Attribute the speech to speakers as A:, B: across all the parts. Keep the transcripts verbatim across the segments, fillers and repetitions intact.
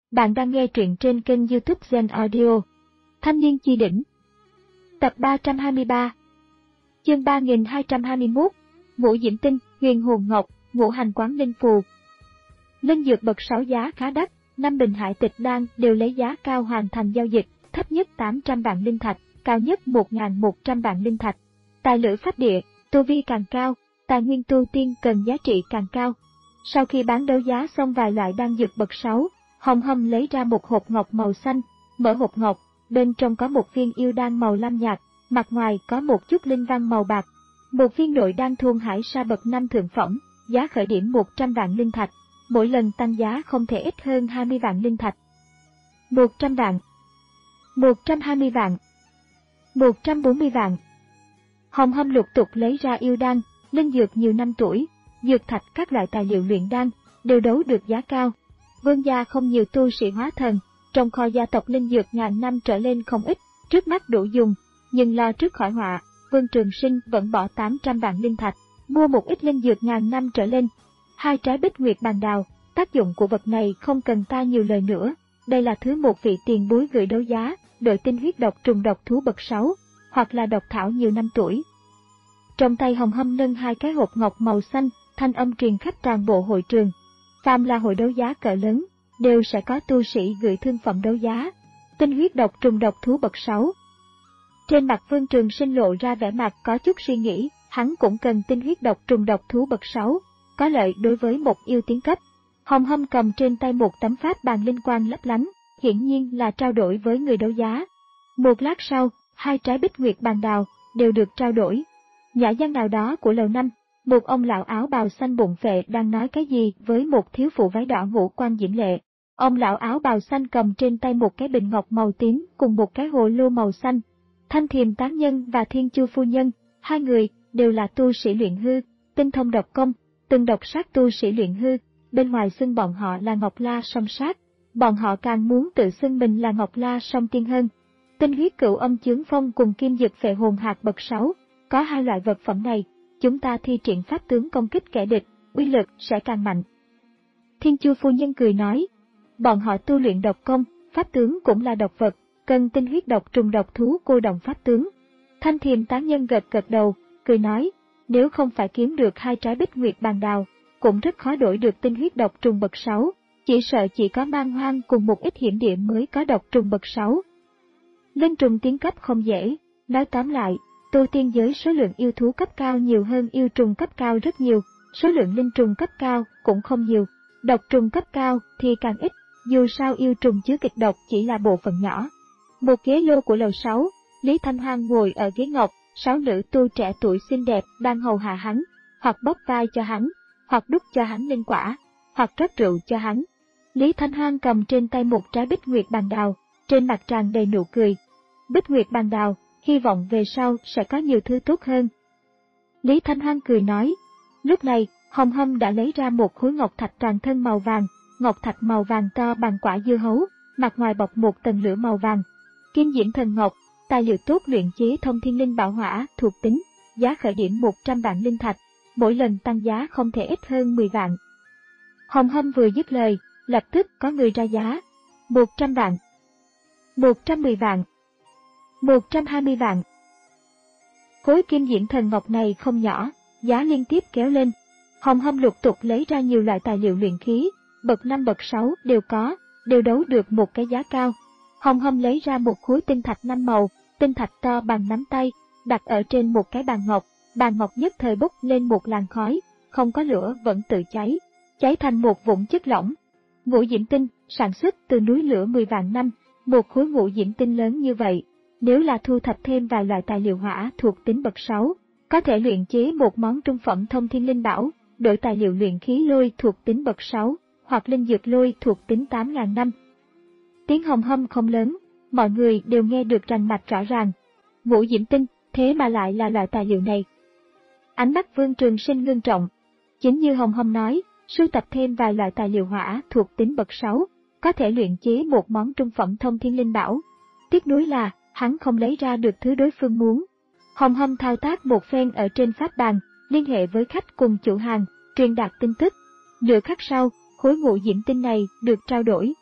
A: Bạn đang nghe truyện trên kênh YouTube Zen Audio. Thanh niên chi đỉnh. Tập ba trăm hai mươi ba. Chương ba nghìn hai trăm hai mươi mốt. Ngũ Diễm Tinh, Huyền Hồn Ngọc, Ngũ Hành Quán Linh Phù. Linh dược bậc sáu giá khá đắt, năm bình hải tịch đan đều lấy giá cao hoàn thành giao dịch, thấp nhất tám trăm vạn linh thạch, cao nhất một nghìn một trăm vạn linh thạch. Tài lữ pháp địa, tu vi càng cao, tài nguyên tu tiên cần giá trị càng cao. Sau khi bán đấu giá xong vài loại đan dược bậc sáu, Hồng Hâm lấy ra một hộp ngọc màu xanh, mở hộp ngọc, bên trong có một viên yêu đan màu lam nhạt, mặt ngoài có một chút linh văn màu bạc. Một viên nội đan thôn hải sa bậc năm thượng phẩm, giá khởi điểm một trăm vạn linh thạch, mỗi lần tăng giá không thể ít hơn hai mươi vạn linh thạch. một trăm vạn, một trăm hai mươi vạn, một trăm bốn mươi vạn. Hồng Hâm lục tục lấy ra yêu đan, linh dược nhiều năm tuổi, dược thạch các loại tài liệu luyện đan, đều đấu được giá cao. Vương gia không nhiều tu sĩ hóa thần, trong kho gia tộc linh dược ngàn năm trở lên không ít, trước mắt đủ dùng, nhưng lo trước khỏi họa, Vương Trường Sinh vẫn bỏ tám trăm vạn linh thạch, mua một ít linh dược ngàn năm trở lên. Hai trái bích nguyệt bàn đào, tác dụng của vật này không cần ta nhiều lời nữa, đây là thứ một vị tiền bối gửi đấu giá, đội tinh huyết độc trùng độc thú bậc sáu, hoặc là độc thảo nhiều năm tuổi. Trong tay Hồng Hâm nâng hai cái hộp ngọc màu xanh, thanh âm truyền khắp toàn bộ hội trường. Phàm là hội đấu giá cỡ lớn, đều sẽ có tu sĩ gửi thương phẩm đấu giá. Tinh huyết độc trùng độc thú bậc sáu. Trên mặt Vương Trường Sinh lộ ra vẻ mặt có chút suy nghĩ, hắn cũng cần tinh huyết độc trùng độc thú bậc sáu, có lợi đối với một yêu tiến cấp. Hồng Hâm cầm trên tay một tấm pháp bàn linh quang lấp lánh, hiển nhiên là trao đổi với người đấu giá. Một lát sau, hai trái bích nguyệt bàn đào đều được trao đổi. Nhã gian nào đó của lầu năm, một ông lão áo bào xanh bụng phệ đang nói cái gì với một thiếu phụ váy đỏ ngũ quan diễm lệ. Ông lão áo bào xanh cầm trên tay một cái bình ngọc màu tím cùng một cái hồ lô màu xanh. Thanh Thiềm Tán Nhân và Thiên Chu Phu Nhân, hai người đều là tu sĩ luyện hư, tinh thông độc công, từng độc sát tu sĩ luyện hư, bên ngoài xưng bọn họ là Ngọc La Song Sát, bọn họ càng muốn tự xưng mình là Ngọc La Song Tiên hơn. Tinh huyết cửu âm chướng phong cùng kim dực phệ hồn hạt bậc sáu, có hai loại vật phẩm này, chúng ta thi triển pháp tướng công kích kẻ địch, uy lực sẽ càng mạnh. Thiên Chu Phu Nhân cười nói, bọn họ tu luyện độc công, pháp tướng cũng là độc vật, cần tinh huyết độc trùng độc thú cô động pháp tướng. Thanh Thiềm Tán Nhân gật gật đầu, cười nói, nếu không phải kiếm được hai trái bích nguyệt bàn đào, cũng rất khó đổi được tinh huyết độc trùng bậc sáu, chỉ sợ chỉ có man hoang cùng một ít hiểm địa mới có độc trùng bậc sáu. Linh trùng tiến cấp không dễ, nói tóm lại, tu tiên giới số lượng yêu thú cấp cao nhiều hơn yêu trùng cấp cao rất nhiều, số lượng linh trùng cấp cao cũng không nhiều, độc trùng cấp cao thì càng ít, dù sao yêu trùng chứa kịch độc chỉ là bộ phận nhỏ. Một ghế lô của lầu sáu, Lý Thanh Hoang ngồi ở ghế ngọc, sáu nữ tu trẻ tuổi xinh đẹp đang hầu hạ hắn, hoặc bóp vai cho hắn, hoặc đút cho hắn linh quả, hoặc rót rượu cho hắn. Lý Thanh Hoang cầm trên tay một trái bích nguyệt bàn đào, trên mặt tràn đầy nụ cười. Bích nguyệt bàn đào, hy vọng về sau sẽ có nhiều thứ tốt hơn. Lý Thanh Hoang cười nói. Lúc này, Hồng Hâm đã lấy ra một khối ngọc thạch toàn thân màu vàng, ngọc thạch màu vàng to bằng quả dưa hấu, mặt ngoài bọc một tầng lửa màu vàng. Kim Diễm Thần Ngọc, tài liệu tốt luyện chế thông thiên linh bảo hỏa thuộc tính, giá khởi điểm một trăm vạn linh thạch, mỗi lần tăng giá không thể ít hơn mười vạn. Hồng Hâm vừa dứt lời, lập tức có người ra giá. một trăm vạn, một trăm mười vạn, một trăm hai mươi vạn. Khối Kim Diễm Thần Ngọc này không nhỏ, giá liên tiếp kéo lên. Hồng Hâm lục tục lấy ra nhiều loại tài liệu luyện khí, bậc năm bậc sáu đều có, đều đấu được một cái giá cao. Hồng Hâm lấy ra một khối tinh thạch năm màu, tinh thạch to bằng nắm tay, đặt ở trên một cái bàn ngọc, bàn ngọc nhất thời bốc lên một làn khói, không có lửa vẫn tự cháy, cháy thành một vũng chất lỏng. Ngũ Diễm Tinh, sản xuất từ núi lửa mười vạn năm, một khối ngũ diễm tinh lớn như vậy, nếu là thu thập thêm vài loại tài liệu hỏa thuộc tính bậc sáu, có thể luyện chế một món trung phẩm thông thiên linh bảo, đổi tài liệu luyện khí lôi thuộc tính bậc sáu, hoặc linh dược lôi thuộc tính tám ngàn năm. Tiếng Hồng Hâm không lớn, mọi người đều nghe được rành mạch rõ ràng. Ngũ diễm tinh, thế mà lại là loại tài liệu này. Ánh mắt Vương Trường Sinh ngưng trọng. Chính như Hồng Hâm nói, sưu tập thêm vài loại tài liệu hỏa thuộc tính bậc sáu, có thể luyện chế một món trung phẩm thông thiên linh bảo. Tiếc nuối là, hắn không lấy ra được thứ đối phương muốn. Hồng Hâm thao tác một phen ở trên pháp bàn, liên hệ với khách cùng chủ hàng, truyền đạt tin tức. Nửa khắc sau, khối ngũ diễm tinh này được trao đổi.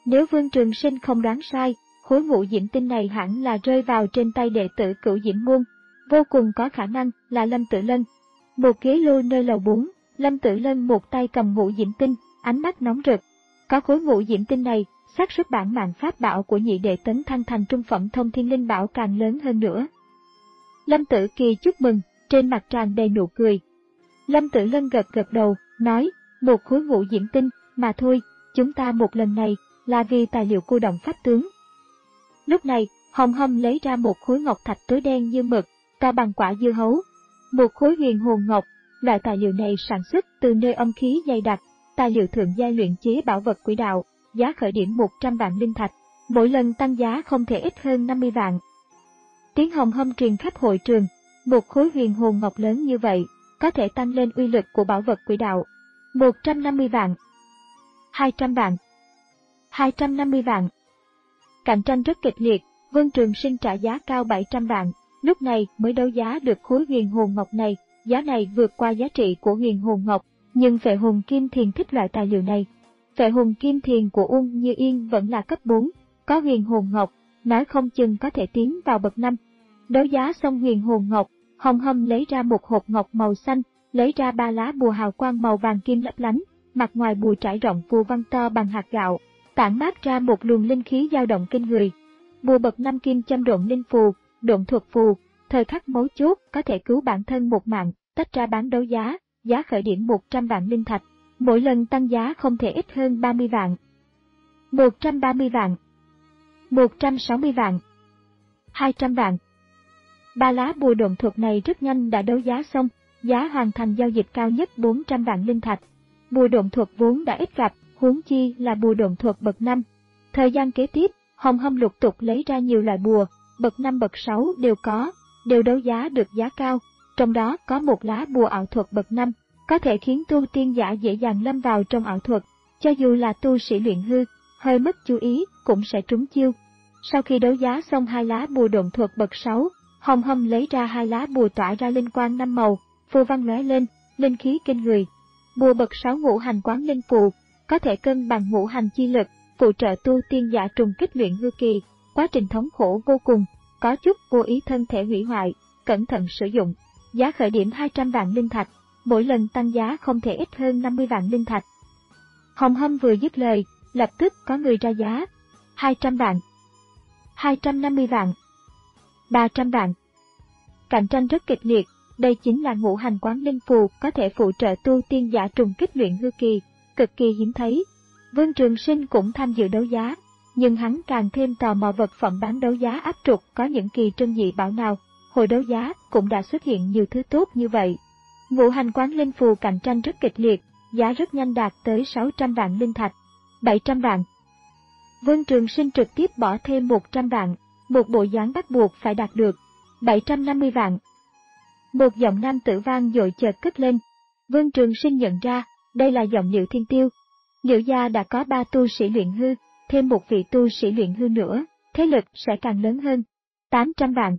A: Nếu Vương Trường Sinh không đoán sai, khối ngũ diễm tinh này hẳn là rơi vào trên tay đệ tử Cửu Diễm Môn, vô cùng có khả năng là Lâm Tử Lân. Một ghế lô nơi lầu bốn, Lâm Tử Lân một tay cầm ngũ diễm tinh, ánh mắt nóng rực. Có khối ngũ diễm tinh này, xác suất bản mạng pháp bảo của nhị đệ tấn thăng thành trung phẩm thông thiên linh bảo càng lớn hơn nữa. Lâm Tử Kỳ chúc mừng, trên mặt tràn đầy nụ cười. Lâm Tử Lân gật gật đầu, nói, một khối ngũ diễm tinh, mà thôi, chúng ta một lần này, là vì tài liệu cô động pháp tướng. Lúc này, Hồng Hâm lấy ra một khối ngọc thạch tối đen như mực, to bằng quả dưa hấu. Một khối huyền hồn ngọc, loại tài liệu này sản xuất từ nơi âm khí dày đặc, tài liệu thượng giai luyện chế bảo vật quỷ đạo, giá khởi điểm một trăm vạn linh thạch, mỗi lần tăng giá không thể ít hơn năm mươi vạn. Tiếng Hồng Hâm truyền khắp hội trường, một khối huyền hồn ngọc lớn như vậy, có thể tăng lên uy lực của bảo vật quỷ đạo. một trăm năm mươi vạn, hai trăm vạn, hai trăm năm mươi vạn. Cạnh tranh rất kịch liệt, Vương Trường Sinh trả giá cao bảy trăm vạn, lúc này mới đấu giá được khối huyền hồn ngọc này, giá này vượt qua giá trị của huyền hồn ngọc, nhưng Phệ Hồn Kim Thiền thích loại tài liệu này. Phệ Hồn Kim Thiền của Uông Như Yên vẫn là cấp bốn, có huyền hồn ngọc, nói không chừng có thể tiến vào bậc năm. Đấu giá xong huyền hồn ngọc, Hồng Hâm lấy ra một hộp ngọc màu xanh, lấy ra ba lá bùa hào quang màu vàng kim lấp lánh, mặt ngoài bùa trải rộng phù văn to bằng hạt gạo, tản mát ra một luồng linh khí dao động kinh người. Bùa bậc năm kim châm độn linh phù, độn thuật phù, thời khắc mấu chốt có thể cứu bản thân một mạng, tách ra bán đấu giá, giá khởi điểm một trăm vạn linh thạch, mỗi lần tăng giá không thể ít hơn ba mươi vạn. một trăm ba mươi vạn, một trăm sáu mươi vạn, hai trăm vạn. Ba lá bùa độn thuật này rất nhanh đã đấu giá xong, giá hoàn thành giao dịch cao nhất bốn trăm vạn linh thạch. Bùa độn thuật vốn đã ít gặp, huống chi là bùa độn thuật bậc năm. Thời gian kế tiếp, Hồng Hâm lục tục lấy ra nhiều loại bùa, bậc năm bậc sáu đều có, đều đấu giá được giá cao, trong đó có một lá bùa ảo thuật bậc năm, có thể khiến tu tiên giả dễ dàng lâm vào trong ảo thuật, cho dù là tu sĩ luyện hư, hơi mất chú ý cũng sẽ trúng chiêu. Sau khi đấu giá xong hai lá bùa độn thuật bậc sáu, Hồng Hâm lấy ra hai lá bùa tỏa ra linh quang năm màu, phù văn lóe lên, linh khí kinh người. Bùa bậc sáu ngũ hành quán linh phù, có thể cân bằng ngũ hành chi lực, phụ trợ tu tiên giả trùng kích luyện hư kỳ, quá trình thống khổ vô cùng, có chút vô ý thân thể hủy hoại, cẩn thận sử dụng. Giá khởi điểm hai trăm vạn linh thạch, mỗi lần tăng giá không thể ít hơn năm mươi vạn linh thạch. Hồng Hâm vừa dứt lời, lập tức có người ra giá. hai trăm vạn, hai trăm năm mươi vạn, ba trăm vạn. Cạnh tranh rất kịch liệt, đây chính là ngũ hành quán linh phù có thể phụ trợ tu tiên giả trùng kích luyện hư kỳ, cực kỳ hiếm thấy. Vương Trường Sinh cũng tham dự đấu giá, nhưng hắn càng thêm tò mò vật phẩm bán đấu giá áp trục có những kỳ trân dị bảo nào. Hồi đấu giá cũng đã xuất hiện nhiều thứ tốt như vậy. Ngũ hành quán linh phù cạnh tranh rất kịch liệt, giá rất nhanh đạt tới sáu trăm vạn linh thạch, bảy trăm vạn. Vương Trường Sinh trực tiếp bỏ thêm một trăm vạn, một bộ dáng bắt buộc phải đạt được, bảy trăm năm mươi vạn. Một giọng nam tử vang dội chợt cất lên. Vương Trường Sinh nhận ra, đây là giọng Liễu Thiên Tiêu. Liễu gia đã có ba tu sĩ luyện hư, thêm một vị tu sĩ luyện hư nữa, thế lực sẽ càng lớn hơn. tám trăm vạn.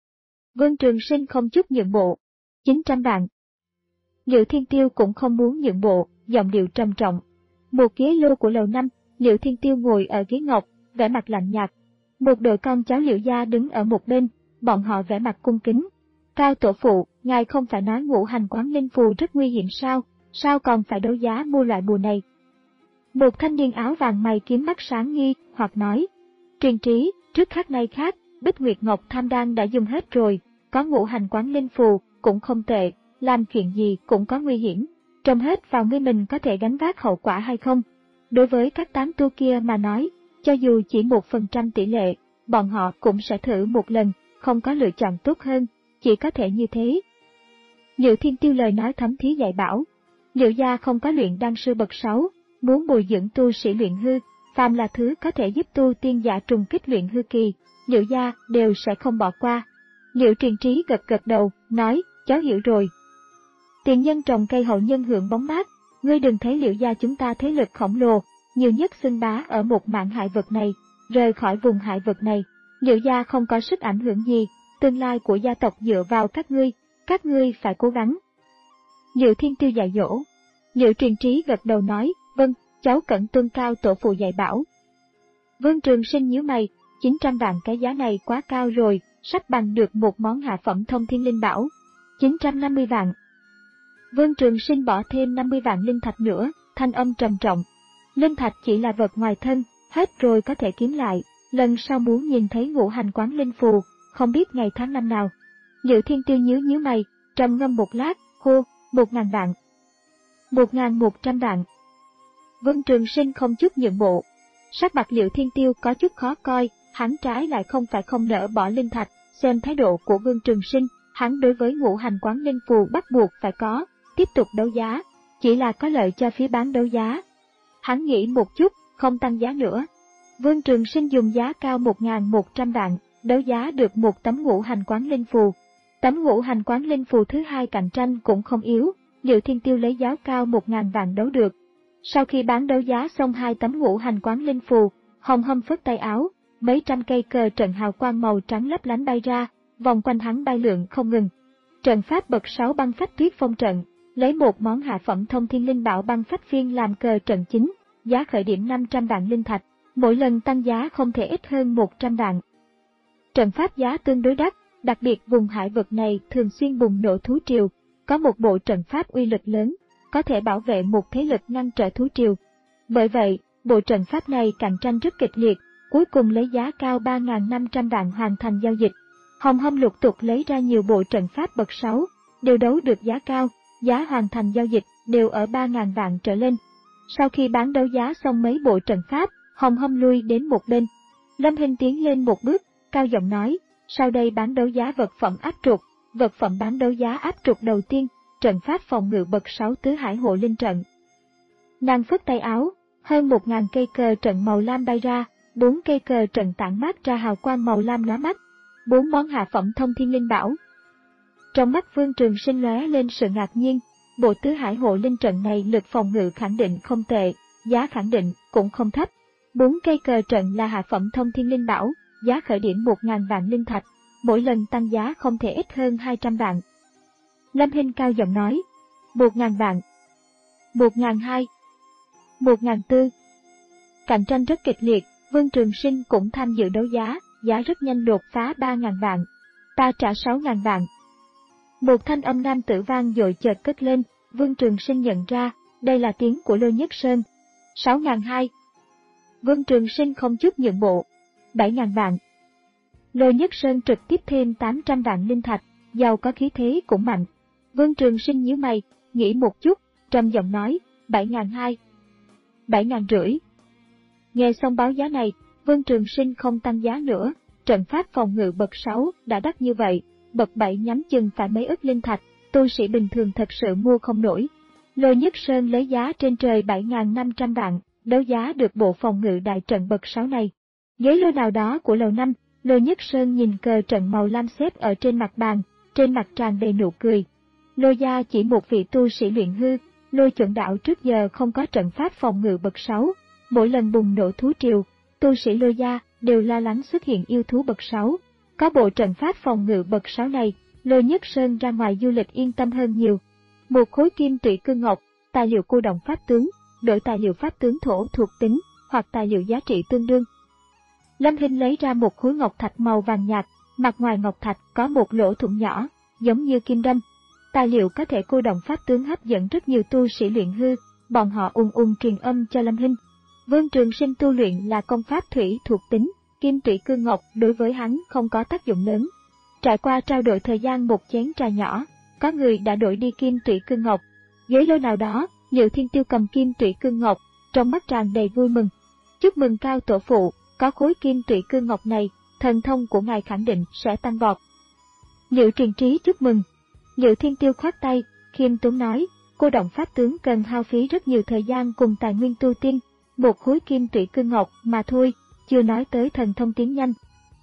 A: Vương Trường Sinh không chút nhượng bộ. chín trăm vạn. Liễu Thiên Tiêu cũng không muốn nhượng bộ, giọng điệu trầm trọng. Một ghế lô của lầu năm, Liễu Thiên Tiêu ngồi ở ghế ngọc, vẻ mặt lạnh nhạt. Một đội con cháu Liễu gia đứng ở một bên, bọn họ vẻ mặt cung kính. Cao tổ phụ, ngài không phải nói ngũ hành quán linh phù rất nguy hiểm sao, sao còn phải đấu giá mua loại bùa này? Một thanh niên áo vàng mày kiếm mắt sáng nghi, hoặc nói. Truyền trí, trước khác nay khác, Bích Nguyệt Ngọc Tham Đan đã dùng hết rồi, có ngũ hành quán linh phù, cũng không tệ, làm chuyện gì cũng có nguy hiểm, trông hết vào ngươi mình có thể gánh vác hậu quả hay không. Đối với các tán tu kia mà nói, cho dù chỉ một phần trăm tỷ lệ, bọn họ cũng sẽ thử một lần, không có lựa chọn tốt hơn, chỉ có thể như thế. Liễu Thiên Tiêu lời nói thấm thía dạy bảo, Liễu gia không có luyện đan sư bậc sáu, muốn bồi dưỡng tu sĩ luyện hư, phàm là thứ có thể giúp tu tiên giả trùng kích luyện hư kỳ, Liễu gia đều sẽ không bỏ qua. Liễu Truyền Trí gật gật đầu, nói, cháu hiểu rồi. Tiền nhân trồng cây hậu nhân hưởng bóng mát, ngươi đừng thấy Liễu gia chúng ta thế lực khổng lồ, nhiều nhất xưng bá ở một mảng hải vực này, rời khỏi vùng hải vực này, Liễu gia không có sức ảnh hưởng gì, tương lai của gia tộc dựa vào các ngươi, các ngươi phải cố gắng. Liễu Thiên Tiêu dạy dỗ. Liễu Truyền Trí gật đầu nói, vâng, cháu cẩn tuân cao tổ phụ dạy bảo. Vương Trường Sinh nhíu mày, chín trăm vạn cái giá này quá cao rồi, sắp bằng được một món hạ phẩm thông thiên linh bảo. chín trăm năm mươi vạn. Vương Trường Sinh bỏ thêm năm mươi vạn linh thạch nữa, thanh âm trầm trọng. Linh thạch chỉ là vật ngoài thân, hết rồi có thể kiếm lại, lần sau muốn nhìn thấy ngũ hành quán linh phù, không biết ngày tháng năm nào. Liễu Thiên Tiêu nhíu nhíu mày, trầm ngâm một lát, hô, một ngàn vạn. Một ngàn một trăm vạn. Vương Trường Sinh không chút nhượng bộ. Sắc mặt Liễu Thiên Tiêu có chút khó coi, hắn trái lại không phải không nỡ bỏ linh thạch, xem thái độ của Vương Trường Sinh, hắn đối với ngũ hành quán linh phù bắt buộc phải có, tiếp tục đấu giá, chỉ là có lợi cho phía bán đấu giá. Hắn nghĩ một chút, không tăng giá nữa. Vương Trường Sinh dùng giá cao một ngàn một trăm vạn, đấu giá được một tấm ngũ hành quán linh phù. Tấm ngũ hành quán linh phù thứ hai cạnh tranh cũng không yếu, Liễu Thiên Tiêu lấy giá cao một ngàn vạn đấu được. Sau khi bán đấu giá xong hai tấm ngũ hành quán linh phù, Hồng Hâm phất tay áo, mấy trăm cây cờ trận hào quang màu trắng lấp lánh bay ra, vòng quanh hắn bay lượn không ngừng. Trận pháp bậc sáu băng phách tuyết phong trận, lấy một món hạ phẩm thông thiên linh bảo băng phách phiên làm cờ trận chính, giá khởi điểm năm trăm vạn linh thạch, mỗi lần tăng giá không thể ít hơn một trăm vạn. Trận pháp giá tương đối đắt, đặc biệt vùng hải vực này thường xuyên bùng nổ thú triều, có một bộ trận pháp uy lực lớn, có thể bảo vệ một thế lực ngăn trở thú triều. Bởi vậy, bộ trận pháp này cạnh tranh rất kịch liệt, cuối cùng lấy giá cao ba nghìn năm trăm vạn hoàn thành giao dịch. Hồng Hâm lục tục lấy ra nhiều bộ trận pháp bậc sáu, đều đấu được giá cao, giá hoàn thành giao dịch đều ở ba nghìn vạn trở lên. Sau khi bán đấu giá xong mấy bộ trận pháp, Hồng Hâm lui đến một bên. Lâm Hinh tiến lên một bước, cao giọng nói, sau đây bán đấu giá vật phẩm áp trục, vật phẩm bán đấu giá áp trục đầu tiên, trận pháp phòng ngự bậc sáu tứ hải hộ linh trận. Nàng phất tay áo, hơn một ngàn cây cờ trận màu lam bay ra, bốn cây cờ trận tản mát ra hào quang màu lam lóa mắt, bốn món hạ phẩm thông thiên linh bảo. Trong mắt Vương Trường Sinh lóe lên sự ngạc nhiên, bộ tứ hải hộ linh trận này lực phòng ngự khẳng định không tệ, giá khẳng định cũng không thấp. Bốn cây cờ trận là hạ phẩm thông thiên linh bảo, giá khởi điểm một ngàn vạn linh thạch, mỗi lần tăng giá không thể ít hơn hai trăm vạn. Lâm Hinh cao giọng nói, một ngàn vạn, một ngàn hai, một ngàn tư. Cạnh tranh rất kịch liệt, Vương Trường Sinh cũng tham dự đấu giá, giá rất nhanh đột phá ba ngàn vạn. Ta trả sáu ngàn vạn. Một thanh âm nam tử vang dội chợt cất lên, Vương Trường Sinh nhận ra, đây là tiếng của Lôi Nhất Sơn. sáu ngàn hai. Vương Trường Sinh không chút nhượng bộ. bảy ngàn vạn. Lôi Nhất Sơn trực tiếp thêm tám trăm vạn linh thạch, giàu có khí thế cũng mạnh. Vương Trường Sinh nhíu mày, nghĩ một chút, trầm giọng nói, bảy ngàn hai. bảy ngàn rưỡi. Nghe xong báo giá này, Vương Trường Sinh không tăng giá nữa, trận pháp phòng ngự bậc sáu đã đắt như vậy, bậc bảy nhắm chừng phải mấy ức linh thạch, tu sĩ bình thường thật sự mua không nổi. Lôi Nhất Sơn lấy giá trên trời bảy nghìn năm trăm vạn, đấu giá được bộ phòng ngự đại trận bậc sáu này. Ghế lôi nào đó của lầu năm, Lôi Nhất Sơn nhìn cờ trận màu lam xếp ở trên mặt bàn, trên mặt tràn đầy nụ cười. Lôi gia chỉ một vị tu sĩ luyện hư, Lôi chuẩn đạo trước giờ không có trận pháp phòng ngự bậc sáu, mỗi lần bùng nổ thú triều, tu sĩ Lôi gia đều lo lắng xuất hiện yêu thú bậc sáu. Có bộ trận pháp phòng ngự bậc sáu này, Lôi Nhất Sơn ra ngoài du lịch yên tâm hơn nhiều. Một khối kim tụy cương ngọc, tài liệu cô động pháp tướng, đổi tài liệu pháp tướng thổ thuộc tính, hoặc tài liệu giá trị tương đương. Lâm Hinh lấy ra một khối ngọc thạch màu vàng nhạt, mặt ngoài ngọc thạch có một lỗ thủng nhỏ, giống như kim đâm. Tài liệu có thể cô động pháp tướng hấp dẫn rất nhiều tu sĩ luyện hư, bọn họ ung ung truyền âm cho Lâm Hinh. Vương Trường Sinh tu luyện là công pháp thủy thuộc tính, kim tụy cương ngọc đối với hắn không có tác dụng lớn. Trải qua trao đổi thời gian một chén trà nhỏ, có người đã đổi đi kim tụy cương ngọc. Ghế lôi nào đó, Liễu Thiên Tiêu cầm kim tụy cương ngọc, trong mắt tràn đầy vui mừng. Chúc mừng cao tổ phụ, có khối kim tụy cương ngọc này, thần thông của ngài khẳng định sẽ tăng vọt. Liễu Truyền Trí chúc mừng. Liễu Thiên Tiêu khoát tay, khiêm tốn nói, cô động pháp tướng cần hao phí rất nhiều thời gian cùng tài nguyên tu tiên, một khối kim tụy cương ngọc mà thôi, chưa nói tới thần thông tiến nhanh.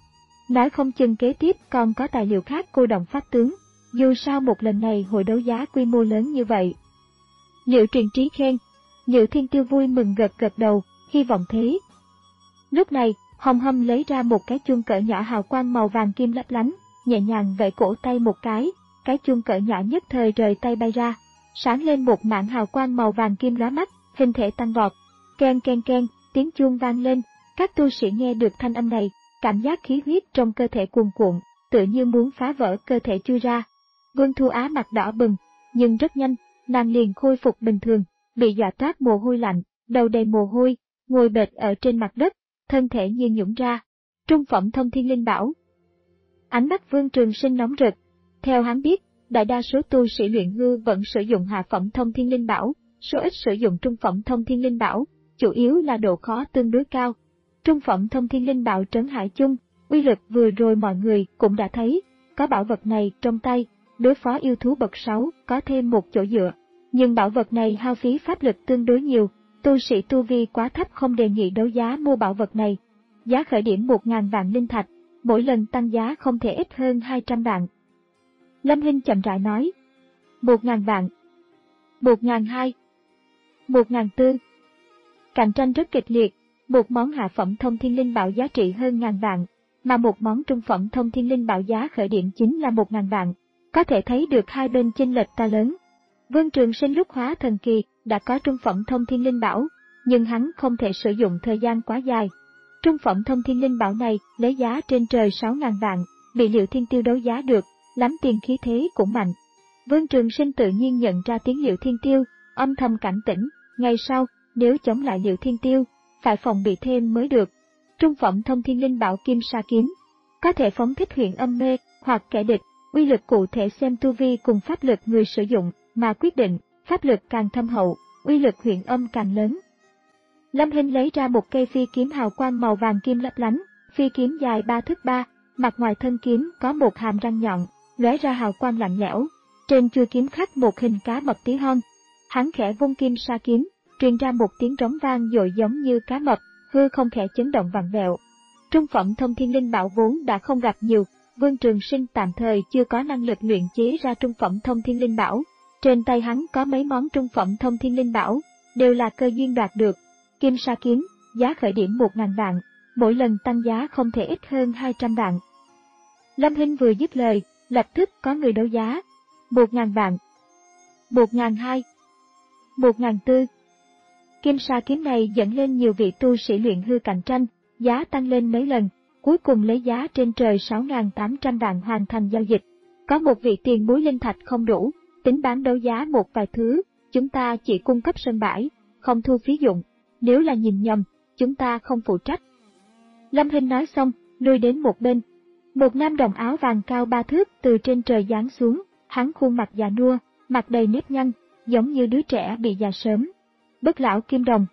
A: Nói không chừng kế tiếp còn có tài liệu khác cô động pháp tướng, dù sao một lần này hội đấu giá quy mô lớn như vậy. Liễu Truyền Trí khen, Liễu Thiên Tiêu vui mừng gật gật đầu, hy vọng thế. Lúc này, Hồng Hâm lấy ra một cái chuông cỡ nhỏ hào quang màu vàng kim lấp lánh, nhẹ nhàng vẫy cổ tay một cái, cái chuông cỡ nhỏ nhất thời rời tay bay ra, sáng lên một mảng hào quang màu vàng kim lóa mắt, hình thể tăng vọt. Ken ken ken, tiếng chuông vang lên, Các tu sĩ nghe được thanh âm này, cảm giác khí huyết trong cơ thể cuồn cuộn, tựa như muốn phá vỡ cơ thể chui ra. Vương Thu Á mặt đỏ bừng, nhưng rất nhanh, nàng liền khôi phục bình thường, bị dọa toát mồ hôi lạnh, đầu đầy mồ hôi, ngồi bệt ở trên mặt đất, thân thể như nhũn ra. Trung phẩm thông thiên linh bảo. Ánh mắt Vương Trường Sinh nóng rực. Theo hắn biết, đại đa số tu sĩ luyện hư vẫn sử dụng hạ phẩm thông thiên linh bảo, số ít sử dụng trung phẩm thông thiên linh bảo, chủ yếu là độ khó tương đối cao. Trung phẩm thông thiên linh bảo Trấn Hải Chung, uy lực vừa rồi mọi người cũng đã thấy, có bảo vật này trong tay, đối phó yêu thú bậc sáu có thêm một chỗ dựa. Nhưng bảo vật này hao phí pháp lực tương đối nhiều, tu sĩ tu vi quá thấp không đề nghị đấu giá mua bảo vật này. Giá khởi điểm một nghìn vạn linh thạch, mỗi lần tăng giá không thể ít hơn hai trăm vạn. Lâm Hinh chậm rãi nói. một nghìn vạn. một nghìn hai. một nghìn bốn. Cạnh tranh rất kịch liệt, một món hạ phẩm thông thiên linh bảo giá trị hơn ngàn vạn, mà một món trung phẩm thông thiên linh bảo giá khởi điểm chính là một nghìn vạn. Có thể thấy được hai bên chênh lệch to lớn. Vương Trường Sinh lúc hóa thần kỳ đã có trung phẩm thông thiên linh bảo, nhưng hắn không thể sử dụng thời gian quá dài. Trung phẩm thông thiên linh bảo này lấy giá trên trời sáu nghìn vạn, bị Liệu Thiên Tiêu đấu giá được, lắm tiền khí thế cũng mạnh. Vương Trường Sinh tự nhiên nhận ra tiếng Liệu Thiên Tiêu, âm thầm cảnh tỉnh, ngày sau, nếu chống lại Liệu Thiên Tiêu, phải phòng bị thêm mới được. Trung phẩm thông thiên linh bảo Kim Sa Kiếm, có thể phóng thích huyền âm mê, hoặc kẻ địch, uy lực cụ thể xem tu vi cùng pháp lực người sử dụng, mà quyết định, pháp lực càng thâm hậu, uy lực huyền âm càng lớn. Lâm Hinh lấy ra một cây phi kiếm hào quang màu vàng kim lấp lánh, phi kiếm dài ba thước ba, mặt ngoài thân kiếm có một hàm răng nhọn, lóe ra hào quang lạnh lẽo, trên chuôi kiếm khắc một hình cá mập tí hon. Hắn khẽ vung kim sa kiếm, truyền ra một tiếng trống vang dội giống như cá mập, hư không khẽ chấn động vặn vẹo. Trung phẩm thông thiên linh bảo vốn đã không gặp nhiều, Vương Trường Sinh tạm thời chưa có năng lực luyện chế ra trung phẩm thông thiên linh bảo. Trên tay hắn có mấy món trung phẩm thông thiên linh bảo, đều là cơ duyên đoạt được. Kim sa kiếm, giá khởi điểm một nghìn vạn, mỗi lần tăng giá không thể ít hơn hai trăm vạn. Lâm Hinh vừa dứt lời, lập tức có người đấu giá. một nghìn vạn, một nghìn hai, một nghìn bốn. Kim sa kiếm này dẫn lên nhiều vị tu sĩ luyện hư cạnh tranh, giá tăng lên mấy lần, cuối cùng lấy giá trên trời sáu nghìn tám trăm vạn hoàn thành giao dịch. Có một vị tiền bối linh thạch không đủ, tính bán đấu giá một vài thứ, chúng ta chỉ cung cấp sân bãi, không thu phí dụng, nếu là nhìn nhầm, chúng ta không phụ trách. Lâm Hinh nói xong, lui đến một bên. Một nam đồng áo vàng cao ba thước từ trên trời giáng xuống, hắn khuôn mặt già nua, mặt đầy nếp nhăn, giống như đứa trẻ bị già sớm. Bất lão Kim Đồng.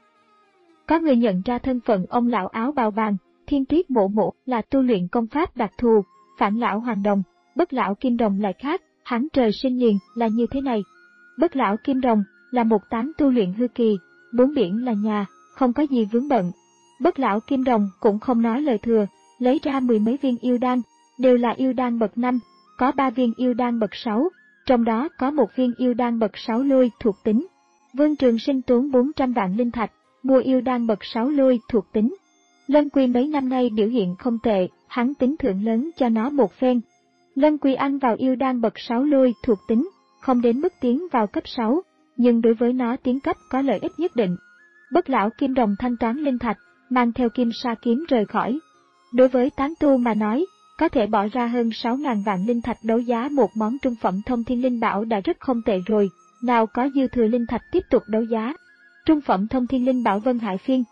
A: Có người nhận ra thân phận ông lão áo bào vàng, Thiên Tuyết Mộ Mộ là tu luyện công pháp đặc thù, phản lão Hoàng Đồng, bất lão Kim Đồng lại khác, hắn trời sinh liền là như thế này. Bất lão Kim Đồng là một tám tu luyện hư kỳ, bốn biển là nhà, không có gì vướng bận. Bất lão Kim Đồng cũng không nói lời thừa, lấy ra mười mấy viên yêu đan, đều là yêu đan bậc năm, có ba viên yêu đan bậc sáu, trong đó có một viên yêu đan bậc sáu lôi thuộc tính. Vương Trường Sinh tốn bốn trăm vạn linh thạch, mua yêu đan bậc sáu lôi thuộc tính. Lân Quy mấy năm nay biểu hiện không tệ, hắn tính thưởng lớn cho nó một phen. Lân Quy ăn vào yêu đan bậc sáu lôi thuộc tính, không đến mức tiến vào cấp sáu, nhưng đối với nó tiến cấp có lợi ích nhất định. Bất lão Kim Đồng thanh toán linh thạch, mang theo kim sa kiếm rời khỏi. Đối với tán tu mà nói, có thể bỏ ra hơn sáu nghìn vạn linh thạch đấu giá một món trung phẩm thông thiên linh bảo đã rất không tệ rồi, nào có dư thừa linh thạch tiếp tục đấu giá. Trung phẩm thông thiên linh bảo Vân Hải Phiên.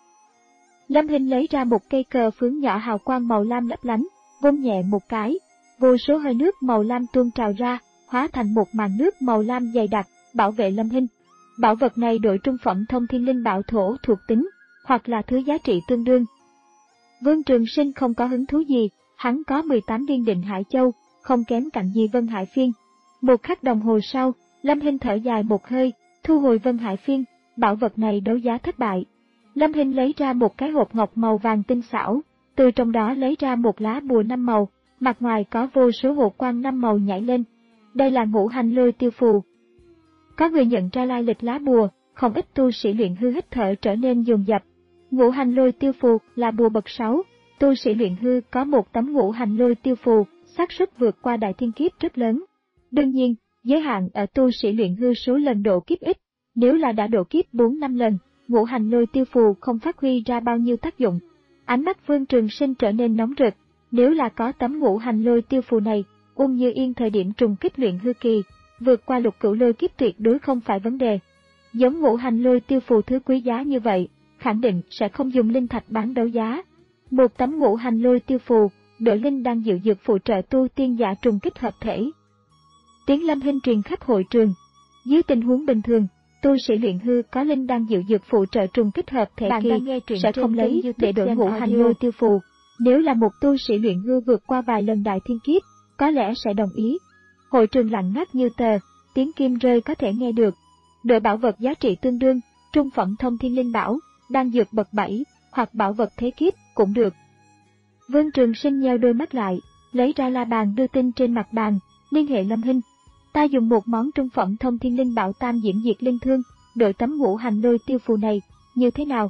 A: Lâm Hinh lấy ra một cây cờ phướng nhỏ hào quang màu lam lấp lánh, vung nhẹ một cái, vô số hơi nước màu lam tuôn trào ra, hóa thành một màn nước màu lam dày đặc, bảo vệ Lâm Hinh. Bảo vật này đổi trung phẩm thông thiên linh bảo thổ thuộc tính, hoặc là thứ giá trị tương đương. Vương Trường Sinh không có hứng thú gì, hắn có mười tám viên Định Hải Châu, không kém cạnh gì Vân Hải Phiên. Một khắc đồng hồ sau, Lâm Hinh thở dài một hơi, thu hồi Vân Hải Phiên, bảo vật này đấu giá thất bại. Lâm Hinh lấy ra một cái hộp ngọc màu vàng tinh xảo, từ trong đó lấy ra một lá bùa năm màu, mặt ngoài có vô số hộ quang năm màu nhảy lên. Đây là ngũ hành lôi tiêu phù. Có người nhận ra lai lịch lá bùa, không ít tu sĩ luyện hư hít thở trở nên dồn dập. Ngũ hành lôi tiêu phù là bùa bậc sáu, tu sĩ luyện hư có một tấm ngũ hành lôi tiêu phù, xác suất vượt qua đại thiên kiếp rất lớn. Đương nhiên, giới hạn ở tu sĩ luyện hư số lần độ kiếp ít, nếu là đã độ kiếp bốn năm lần, ngũ hành lôi tiêu phù không phát huy ra bao nhiêu tác dụng. Ánh mắt Vương Trường Sinh trở nên nóng rực, nếu là có tấm ngũ hành lôi tiêu phù này, Uông Như Yên thời điểm trùng kích luyện hư kỳ, vượt qua lục cửu lôi kiếp tuyệt đối không phải vấn đề. Giống ngũ hành lôi tiêu phù thứ quý giá như vậy, khẳng định sẽ không dùng linh thạch bán đấu giá. Một tấm ngũ hành lôi tiêu phù, đội linh đang dự dược phụ trợ tu tiên giả trùng kích hợp thể. Tiếng Lâm Hinh truyền khắp hội trường. Dưới tình huống bình thường, tu sĩ luyện hư có linh đang dự dược phụ trợ trùng kích hợp thể kỳ sẽ không lấy để đổi ngũ hành lôi tiêu phù. Nếu là một tu sĩ luyện hư vượt qua vài lần đại thiên kiếp, có lẽ sẽ đồng ý. Hội trường lặng ngắt như tờ, tiếng kim rơi có thể nghe được. Đổi bảo vật giá trị tương đương, trung phẩm thông thiên linh bảo, đang dược bậc bảy, hoặc bảo vật thế kiếp cũng được. Vương Trường Sinh nheo đôi mắt lại, lấy ra la bàn đưa tin trên mặt bàn, liên hệ Lâm Hinh. Ta dùng một món trung phẩm thông thiên linh bảo tam diễm diệt linh thương, đổi tấm ngũ hành lôi tiêu phù này, như thế nào?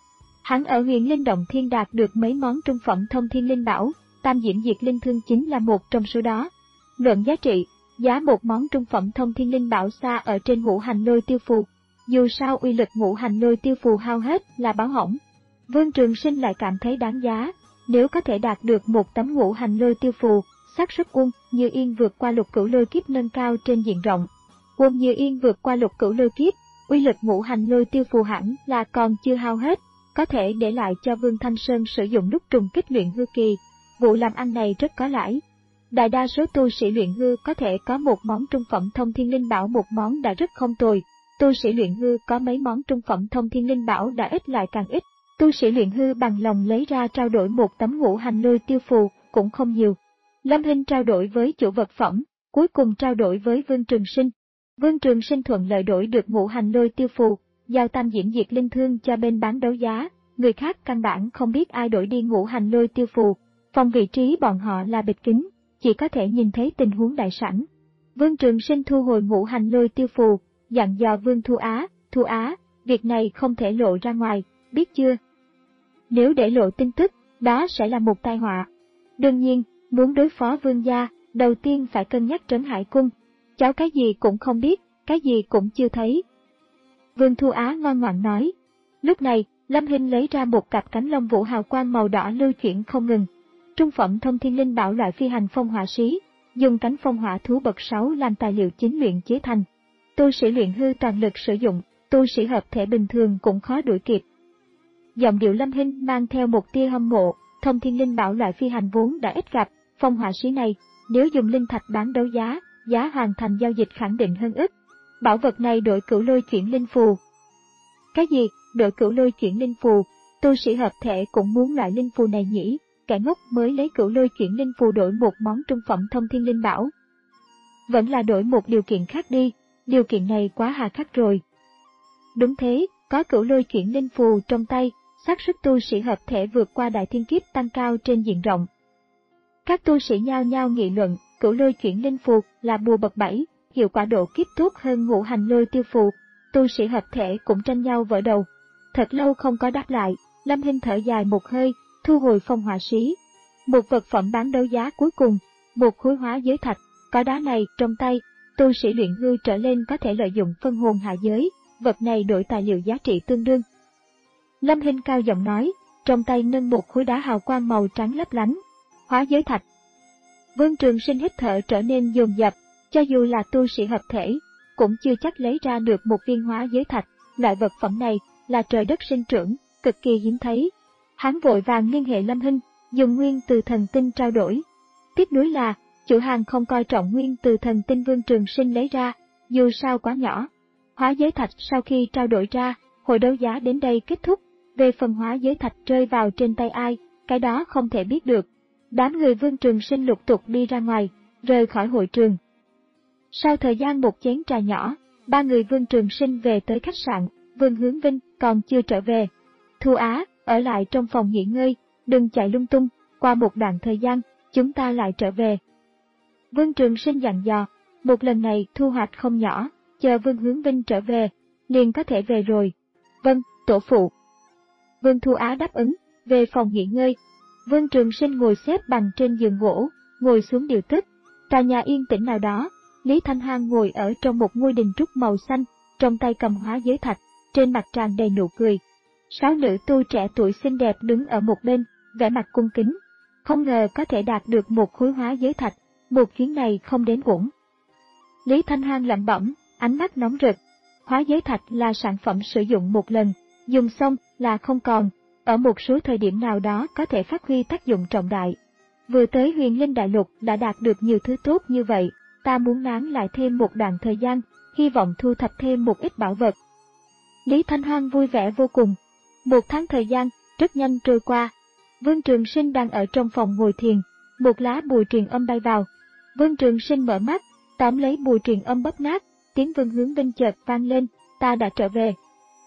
A: Hắn ở huyện Linh Động Thiên đạt được mấy món trung phẩm thông thiên linh bảo, tam diễm diệt linh thương chính là một trong số đó. Luận giá trị, giá một món trung phẩm thông thiên linh bảo xa ở trên ngũ hành lôi tiêu phù. Dù sao uy lực ngũ hành lôi tiêu phù hao hết là báo hỏng. Vương Trường Sinh lại cảm thấy đáng giá, nếu có thể đạt được một tấm ngũ hành lôi tiêu phù, xác suất Uông Như Yên vượt qua lục cửu lôi kiếp nâng cao trên diện rộng. Uông Như Yên vượt qua lục cửu lôi kiếp, uy lực ngũ hành lôi tiêu phù hẳn là còn chưa hao hết, có thể để lại cho Vương Thanh Sơn sử dụng lúc trùng kích luyện hư kỳ. Vụ làm ăn này rất có lãi. Đại đa số tu sĩ luyện hư có thể có một món trung phẩm thông thiên linh bảo một món đã rất không tồi. Tu sĩ luyện hư có mấy món trung phẩm thông thiên linh bảo đã ít lại càng ít. Tu sĩ luyện hư bằng lòng lấy ra trao đổi một tấm ngũ hành lôi tiêu phù cũng không nhiều. Lâm Hinh trao đổi với chủ vật phẩm, cuối cùng trao đổi với Vương Trường Sinh. Vương Trường Sinh thuận lợi đổi được ngũ hành lôi tiêu phù, giao tam diễm diệt linh thương cho bên bán đấu giá. Người khác căn bản không biết ai đổi đi ngũ hành lôi tiêu phù. Phòng vị trí bọn họ là bịt kín, chỉ có thể nhìn thấy tình huống đại sảnh. Vương Trường Sinh thu hồi ngũ hành lôi tiêu phù, dặn dò Vương Thu Á, Thu Á, việc này không thể lộ ra ngoài, biết chưa? Nếu để lộ tin tức, đó sẽ là một tai họa. Đương nhiên, muốn đối phó Vương gia, đầu tiên phải cân nhắc Trấn Hải Cung. Cháu cái gì cũng không biết, cái gì cũng chưa thấy. Vương Thu Á ngoan ngoãn nói. Lúc này, Lâm Hinh lấy ra một cặp cánh lông vũ hào quang màu đỏ lưu chuyển không ngừng. Trung phẩm thông thiên linh bảo loại phi hành phong hỏa sĩ, dùng cánh phong hỏa thú bậc sáu làm tài liệu chính luyện chế thành. Tu sĩ luyện hư toàn lực sử dụng, tu sĩ hợp thể bình thường cũng khó đuổi kịp. Giọng điệu Lâm Hinh mang theo một tia hâm mộ, thông thiên linh bảo loại phi hành vốn đã ít gặp, phong hỏa sĩ này, nếu dùng linh thạch bán đấu giá, giá hoàn thành giao dịch khẳng định hơn ít. Bảo vật này đổi cửu lôi chuyển linh phù. Cái gì, đổi cửu lôi chuyển linh phù, tu sĩ hợp thể cũng muốn loại linh phù này nhỉ, kẻ ngốc mới lấy cửu lôi chuyển linh phù đổi một món trung phẩm thông thiên linh bảo. Vẫn là đổi một điều kiện khác đi, điều kiện này quá hà khắc rồi. Đúng thế, có cửu lôi chuyển linh phù trong tay, xác suất tu sĩ hợp thể vượt qua đại thiên kiếp tăng cao trên diện rộng. Các tu sĩ nhao nhao nghị luận, cửu lôi chuyển linh phù là bùa bậc bảy, hiệu quả độ kiếp tốt hơn ngũ hành lôi tiêu phù, tu sĩ hợp thể cũng tranh nhau vỡ đầu. Thật lâu không có đáp lại, Lâm Hinh thở dài một hơi, thu hồi phong hỏa sĩ. Một vật phẩm bán đấu giá cuối cùng, một khối hóa giới thạch, có đá này trong tay, tu sĩ luyện hư trở lên có thể lợi dụng phân hồn hạ giới, vật này đổi tài liệu giá trị tương đương. Lâm Hinh cao giọng nói, trong tay nâng một khối đá hào quang màu trắng lấp lánh. Hóa giới thạch. Vương Trường Sinh hít thở trở nên dồn dập, cho dù là tu sĩ hợp thể, cũng chưa chắc lấy ra được một viên hóa giới thạch, loại vật phẩm này là trời đất sinh trưởng, cực kỳ hiếm thấy. Hắn vội vàng liên hệ Lâm Hinh, dùng nguyên từ thần tinh trao đổi. Tiếc nuối là, chủ hàng không coi trọng nguyên từ thần tinh Vương Trường Sinh lấy ra, dù sao quá nhỏ. Hóa giới thạch sau khi trao đổi ra, hội đấu giá đến đây kết thúc, về phần hóa giới thạch rơi vào trên tay ai, cái đó không thể biết được. Đám người Vương Trường Sinh lục tục đi ra ngoài, rời khỏi hội trường. Sau thời gian một chén trà nhỏ, ba người Vương Trường Sinh về tới khách sạn, Vương Hướng Vinh còn chưa trở về. Thu Á, ở lại trong phòng nghỉ ngơi, đừng chạy lung tung, qua một đoạn thời gian, chúng ta lại trở về. Vương Trường Sinh dặn dò, một lần này thu hoạch không nhỏ, chờ Vương Hướng Vinh trở về, liền có thể về rồi. Vâng, tổ phụ. Vương Thu Á đáp ứng, về phòng nghỉ ngơi. Vương Trường Sinh ngồi xếp bằng trên giường gỗ, ngồi xuống điều tức. Tòa nhà yên tĩnh nào đó, Lý Thanh Hang ngồi ở trong một ngôi đình trúc màu xanh, trong tay cầm hóa giới thạch, trên mặt tràn đầy nụ cười. Sáu nữ tu trẻ tuổi xinh đẹp đứng ở một bên, vẻ mặt cung kính. Không ngờ có thể đạt được một khối hóa giới thạch, một chuyến này không đến uổng. Lý Thanh Hoang lẩm bẩm, ánh mắt nóng rực. Hóa giới thạch là sản phẩm sử dụng một lần, dùng xong là không còn, ở một số thời điểm nào đó có thể phát huy tác dụng trọng đại. Vừa tới Huyền Linh Đại Lục đã đạt được nhiều thứ tốt như vậy, ta muốn nán lại thêm một đoạn thời gian, hy vọng thu thập thêm một ít bảo vật. Lý Thanh Hoang vui vẻ vô cùng. Một tháng thời gian, rất nhanh trôi qua. Vương Trường Sinh đang ở trong phòng ngồi thiền, một lá bùa truyền âm bay vào. Vương Trường Sinh mở mắt, tóm lấy bùa truyền âm bóp nát, tiếng Vương Hướng Vinh chợt vang lên, ta đã trở về.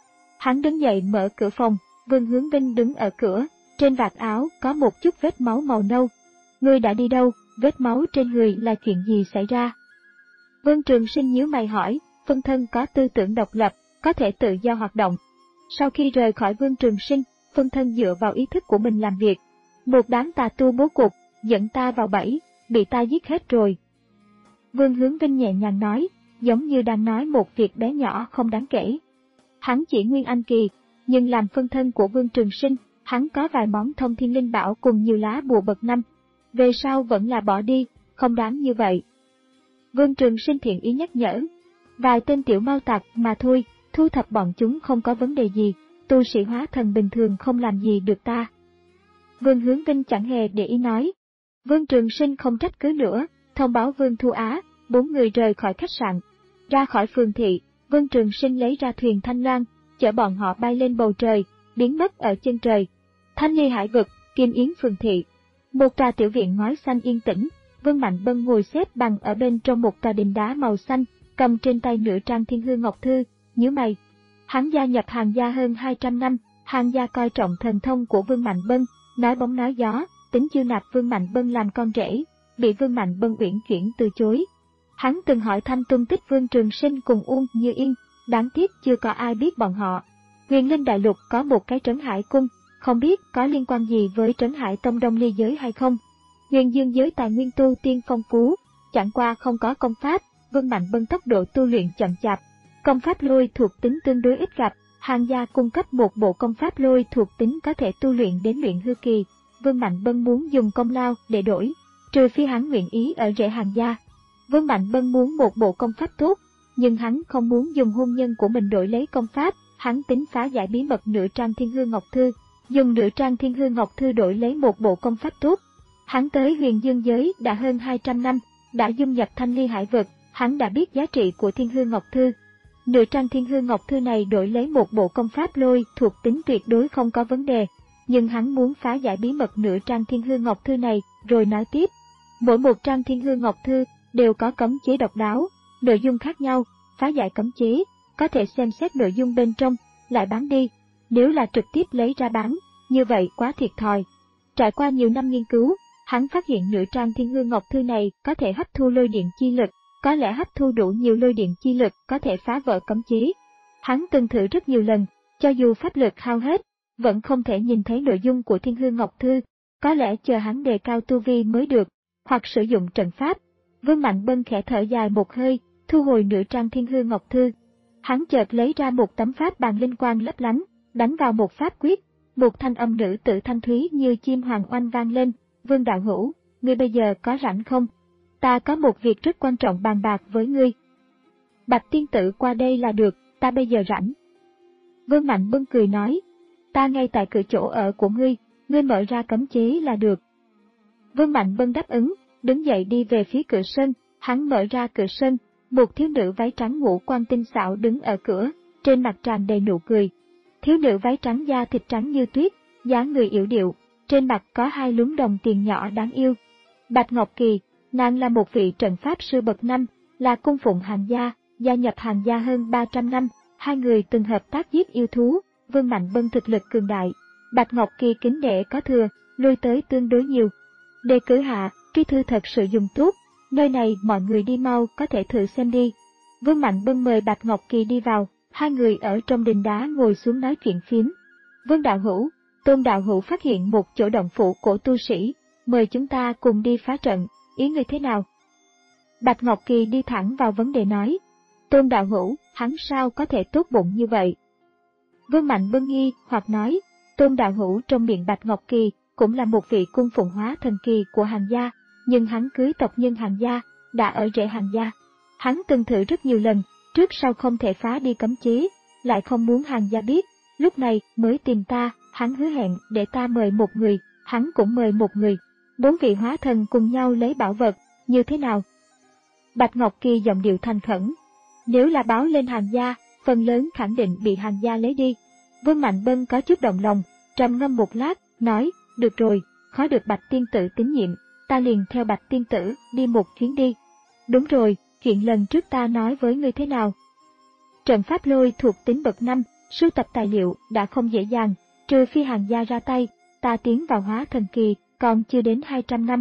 A: Hắn đứng dậy mở cửa phòng, Vương Hướng Vinh đứng ở cửa, trên vạt áo có một chút vết máu màu nâu. Ngươi đã đi đâu, vết máu trên người là chuyện gì xảy ra? Vương Trường Sinh nhíu mày hỏi, phân thân có tư tưởng độc lập, có thể tự do hoạt động. Sau khi rời khỏi Vương Trường Sinh, phân thân dựa vào ý thức của mình làm việc. Một đám tà tu bố cục, dẫn ta vào bẫy, bị ta giết hết rồi. Vương Hướng Vinh nhẹ nhàng nói, giống như đang nói một việc bé nhỏ không đáng kể. Hắn chỉ Nguyên Anh Kỳ, nhưng làm phân thân của Vương Trường Sinh, hắn có vài món thông thiên linh bảo cùng nhiều lá bùa bậc năm. Về sau vẫn là bỏ đi, không đáng như vậy. Vương Trường Sinh thiện ý nhắc nhở, vài tên tiểu mao tặc mà thôi, thu thập bọn chúng không có vấn đề gì, tu sĩ hóa thần bình thường không làm gì được ta. Vương Hướng Vinh chẳng hề để ý nói. Vương Trường Sinh không trách cứ nữa, thông báo Vương Thu Á, bốn người rời khỏi khách sạn. Ra khỏi phường thị, Vương Trường Sinh lấy ra thuyền Thanh Loan, chở bọn họ bay lên bầu trời, biến mất ở chân trời. Thanh Ly Hải Vực, Kim Yến phường thị. Một tòa tiểu viện ngói xanh yên tĩnh, Vương Mạnh Bân ngồi xếp bằng ở bên trong một tòa đình đá màu xanh, cầm trên tay nửa trang Thiên Hương Ngọc Thư, nhíu mày. Hắn gia nhập Hàn gia hơn hai trăm năm, Hàn gia coi trọng thần thông của Vương Mạnh Bân, nói bóng nói gió, tính chiêu nạp Vương Mạnh Bân làm con rể, bị Vương Mạnh Bân uyển chuyển từ chối. Hắn từng hỏi thăm tung tích Vương Trường Sinh cùng Uông Như Yên, đáng tiếc chưa có ai biết bọn họ. Huyền Linh Đại Lục có một cái Trấn Hải Cung, không biết có liên quan gì với Trấn Hải Tông Đông Ly Giới hay không. Huyền Dương giới tài nguyên tu tiên phong phú, chẳng qua không có công pháp, Vương Mạnh Bân tốc độ tu luyện chậm chạp. Công pháp lôi thuộc tính tương đối ít gặp, Hàn gia cung cấp một bộ công pháp lôi thuộc tính có thể tu luyện đến luyện hư kỳ. Vương Mạnh Bân muốn dùng công lao để đổi, trừ phi hắn nguyện ý ở rễ Hàn gia. Vương Mạnh Bân muốn một bộ công pháp tốt, nhưng hắn không muốn dùng hôn nhân của mình đổi lấy công pháp, hắn tính phá giải bí mật nửa trang Thiên Hương Ngọc Thư, dùng nửa trang Thiên Hương Ngọc Thư đổi lấy một bộ công pháp tốt. Hắn tới Huyền Dương giới đã hơn hai trăm năm, đã dung nhập Thanh Ly Hải Vực, hắn đã biết giá trị của Thiên Hương Ngọc Thư. Nửa trang Thiên Hương Ngọc Thư này đổi lấy một bộ công pháp lôi thuộc tính tuyệt đối không có vấn đề, nhưng hắn muốn phá giải bí mật nửa trang Thiên Hương Ngọc Thư này, rồi nói tiếp. Mỗi một trang Thiên Hương Ngọc Thư đều có cấm chế độc đáo, nội dung khác nhau, phá giải cấm chế, có thể xem xét nội dung bên trong, lại bán đi. Nếu là trực tiếp lấy ra bán, như vậy quá thiệt thòi. Trải qua nhiều năm nghiên cứu, hắn phát hiện nửa trang Thiên Hương Ngọc Thư này có thể hấp thu lôi điện chi lực, có lẽ hấp thu đủ nhiều lôi điện chi lực có thể phá vỡ cấm chế. Hắn từng thử rất nhiều lần, cho dù pháp lực hao hết, vẫn không thể nhìn thấy nội dung của Thiên Hương Ngọc Thư, có lẽ chờ hắn đề cao tu vi mới được, hoặc sử dụng trận pháp. Vương Mạnh Bân khẽ thở dài một hơi, thu hồi nửa trang Thiên Hương Ngọc Thư. Hắn chợt lấy ra một tấm pháp bàn linh quang lấp lánh, đánh vào một pháp quyết, một thanh âm nữ tử thanh thúy như chim hoàng oanh vang lên. Vương đạo hữu, ngươi bây giờ có rảnh không? Ta có một việc rất quan trọng bàn bạc với ngươi. Bạch tiên tử qua đây là được, ta bây giờ rảnh. Vương Mạnh Bân cười nói, ta ngay tại cửa chỗ ở của ngươi, ngươi mở ra cấm chế là được. Vương Mạnh Bân đáp ứng, đứng dậy đi về phía cửa sân, hắn mở ra cửa sân, một thiếu nữ váy trắng ngũ quan tinh xảo đứng ở cửa, trên mặt tràn đầy nụ cười. Thiếu nữ váy trắng da thịt trắng như tuyết, dáng người yểu điệu, trên mặt có hai lúm đồng tiền nhỏ đáng yêu. Bạch Ngọc Kỳ, nàng là một vị trận pháp sư bậc năm, là cung phụng Hàn gia, gia nhập Hàn gia hơn ba trăm năm, hai người từng hợp tác giết yêu thú, Vương Mạnh Bân thực lực cường đại. Bạch Ngọc Kỳ kính đệ có thừa, lui tới tương đối nhiều. Đề cử hạ, tri thư thật sự dùng tốt, nơi này mọi người đi mau có thể thử xem đi. Vương Mạnh Bân mời Bạch Ngọc Kỳ đi vào, hai người ở trong đình đá ngồi xuống nói chuyện phiếm. Vương đạo hữu, Tôn đạo hữu phát hiện một chỗ động phủ cổ tu sĩ, mời chúng ta cùng đi phá trận, ý ngươi thế nào? Bạch Ngọc Kỳ đi thẳng vào vấn đề nói. Tôn đạo hữu, hắn sao có thể tốt bụng như vậy? Vương Mạnh Bân nghi hoặc nói, Tôn đạo hữu trong miệng Bạch Ngọc Kỳ cũng là một vị cung phụng hóa thần kỳ của Hàn gia, nhưng hắn cưới tộc nhân Hàn gia, đã ở rễ Hàn gia. Hắn từng thử rất nhiều lần, trước sau không thể phá đi cấm chế, lại không muốn Hàn gia biết, lúc này mới tìm ta, hắn hứa hẹn để ta mời một người, hắn cũng mời một người. Bốn vị hóa thần cùng nhau lấy bảo vật, như thế nào? Bạch Ngọc Kỳ giọng điệu thành khẩn. Nếu là báo lên Hàn gia, phần lớn khẳng định bị Hàn gia lấy đi. Vương Mạnh Bân có chút động lòng, trầm ngâm một lát, nói, được rồi, khó được Bạch tiên tử tín nhiệm, ta liền theo Bạch tiên tử đi một chuyến đi. Đúng rồi, chuyện lần trước ta nói với ngươi thế nào? Trận pháp lôi thuộc tính bậc năm, sưu tập tài liệu đã không dễ dàng, trừ phi Hàn gia ra tay, ta tiến vào hóa thần kỳ, còn chưa đến hai trăm năm.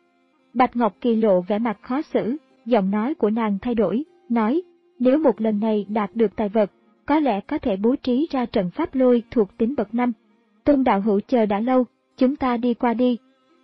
A: Bạch Ngọc Kỳ lộ vẻ mặt khó xử, giọng nói của nàng thay đổi, nói, nếu một lần này đạt được tài vật, có lẽ có thể bố trí ra trận pháp lôi thuộc tính bậc năm. Tôn đạo hữu chờ đã lâu, chúng ta đi qua đi.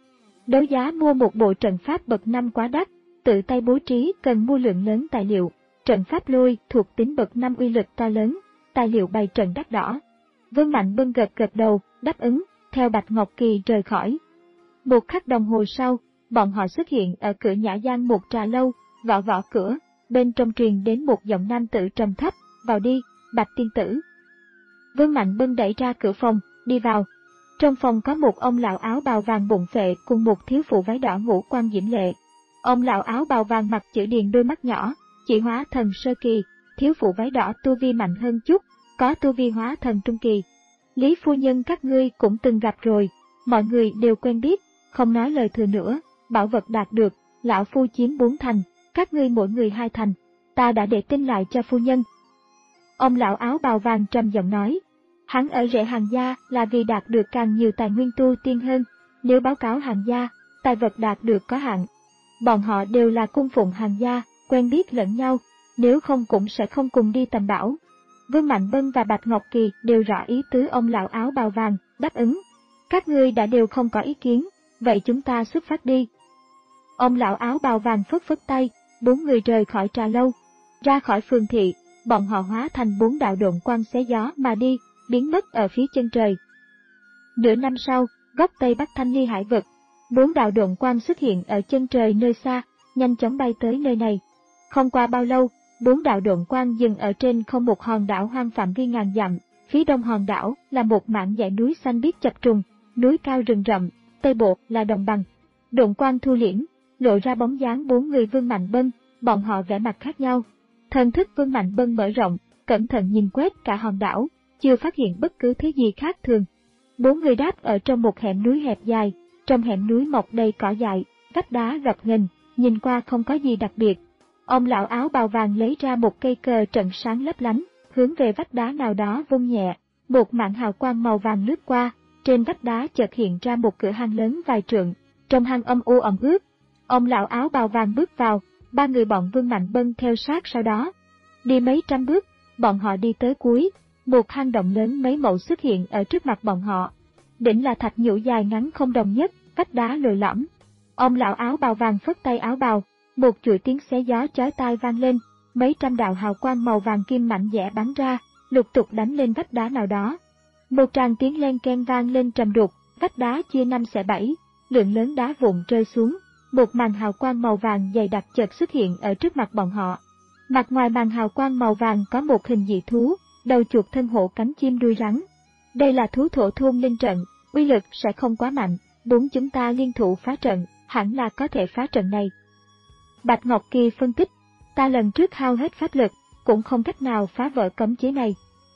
A: Đấu giá mua một bộ trận pháp bậc năm quá đắt, tự tay bố trí cần mua lượng lớn tài liệu, trận pháp lôi thuộc tính bậc năm uy lực to lớn, tài liệu bày trận đắt đỏ. Vương Mạnh Bân gật gật đầu, đáp ứng, theo Bạch Ngọc Kỳ rời khỏi. Một khắc đồng hồ sau, bọn họ xuất hiện ở cửa Nhã Giang một trà lâu, gõ gõ cửa, bên trong truyền đến một giọng nam tử trầm thấp, vào đi, Bạch tiên tử. Vương Mạnh Bân đẩy ra cửa phòng, đi vào. Trong phòng có một ông lão áo bào vàng bụng phệ cùng một thiếu phụ váy đỏ ngũ quan diễm lệ. Ông lão áo bào vàng mặt chữ điền đôi mắt nhỏ, chỉ hóa thần sơ kỳ, thiếu phụ váy đỏ tu vi mạnh hơn chút, có tu vi hóa thần trung kỳ. Lý phu nhân các ngươi cũng từng gặp rồi, mọi người đều quen biết, không nói lời thừa nữa, bảo vật đạt được, lão phu chiếm bốn thành, các ngươi mỗi người hai thành, ta đã để tin lại cho phu nhân. Ông lão áo bào vàng trầm giọng nói, hắn ở rễ Hàn gia là vì đạt được càng nhiều tài nguyên tu tiên hơn, nếu báo cáo Hàn gia, tài vật đạt được có hạn. Bọn họ đều là cung phụng Hàn gia, quen biết lẫn nhau, nếu không cũng sẽ không cùng đi tầm bảo. Vương Mạnh Bân và Bạch Ngọc Kỳ đều rõ ý tứ ông lão áo bào vàng, đáp ứng. Các ngươi đã đều không có ý kiến, vậy chúng ta xuất phát đi. Ông lão áo bào vàng phất phất tay, bốn người rời khỏi trà lâu. Ra khỏi phường thị, bọn họ hóa thành bốn đạo độn quang xé gió mà đi, biến mất ở phía chân trời. Nửa năm sau, góc Tây Bắc Thanh Ly Hải vực, bốn đạo độn quang xuất hiện ở chân trời nơi xa, nhanh chóng bay tới nơi này. Không qua bao lâu, bốn đạo độn quang dừng ở trên không một hòn đảo hoang phạm vi ngàn dặm, phía đông hòn đảo là một mảng dãy núi xanh biếc chập trùng, núi cao rừng rậm, tây bộ là đồng bằng. Độn quang thu liễm, lộ ra bóng dáng bốn người Vương Mạnh Bân, bọn họ vẻ mặt khác nhau. Thần thức Vương Mạnh Bân mở rộng, cẩn thận nhìn quét cả hòn đảo, chưa phát hiện bất cứ thứ gì khác thường. Bốn người đáp ở trong một hẻm núi hẹp dài, trong hẻm núi mọc đầy cỏ dại, vách đá gập ghềnh, nhìn qua không có gì đặc biệt. Ông lão áo bào vàng lấy ra một cây cờ trận sáng lấp lánh, hướng về vách đá nào đó vung nhẹ, một mảng hào quang màu vàng lướt qua, trên vách đá chợt hiện ra một cửa hang lớn vài trượng, trong hang âm u ẩm ướt. Ông lão áo bào vàng bước vào, ba người bọn Vương Mạnh Bân theo sát sau đó. Đi mấy trăm bước, bọn họ đi tới cuối, một hang động lớn mấy mẫu xuất hiện ở trước mặt bọn họ. Đỉnh là thạch nhũ dài ngắn không đồng nhất, vách đá lồi lõm. Ông lão áo bào vàng phất tay áo bào, một chuỗi tiếng xé gió chói tai vang lên, mấy trăm đạo hào quang màu vàng kim mạnh mẽ bắn ra, lục tục đánh lên vách đá nào đó. Một tràng tiếng len keng vang lên trầm đục, vách đá chia năm xẻ bảy, lượng lớn đá vụn rơi xuống, một màn hào quang màu vàng dày đặc chợt xuất hiện ở trước mặt bọn họ. Mặt ngoài màn hào quang màu vàng có một hình dị thú, đầu chuột thân hổ cánh chim đuôi rắn. Đây là thú thổ thôn linh trận, uy lực sẽ không quá mạnh, bốn chúng ta liên thủ phá trận, hẳn là có thể phá trận này. Bạch Ngọc Kỳ phân tích, ta lần trước hao hết pháp lực, cũng không cách nào phá vỡ cấm chế này.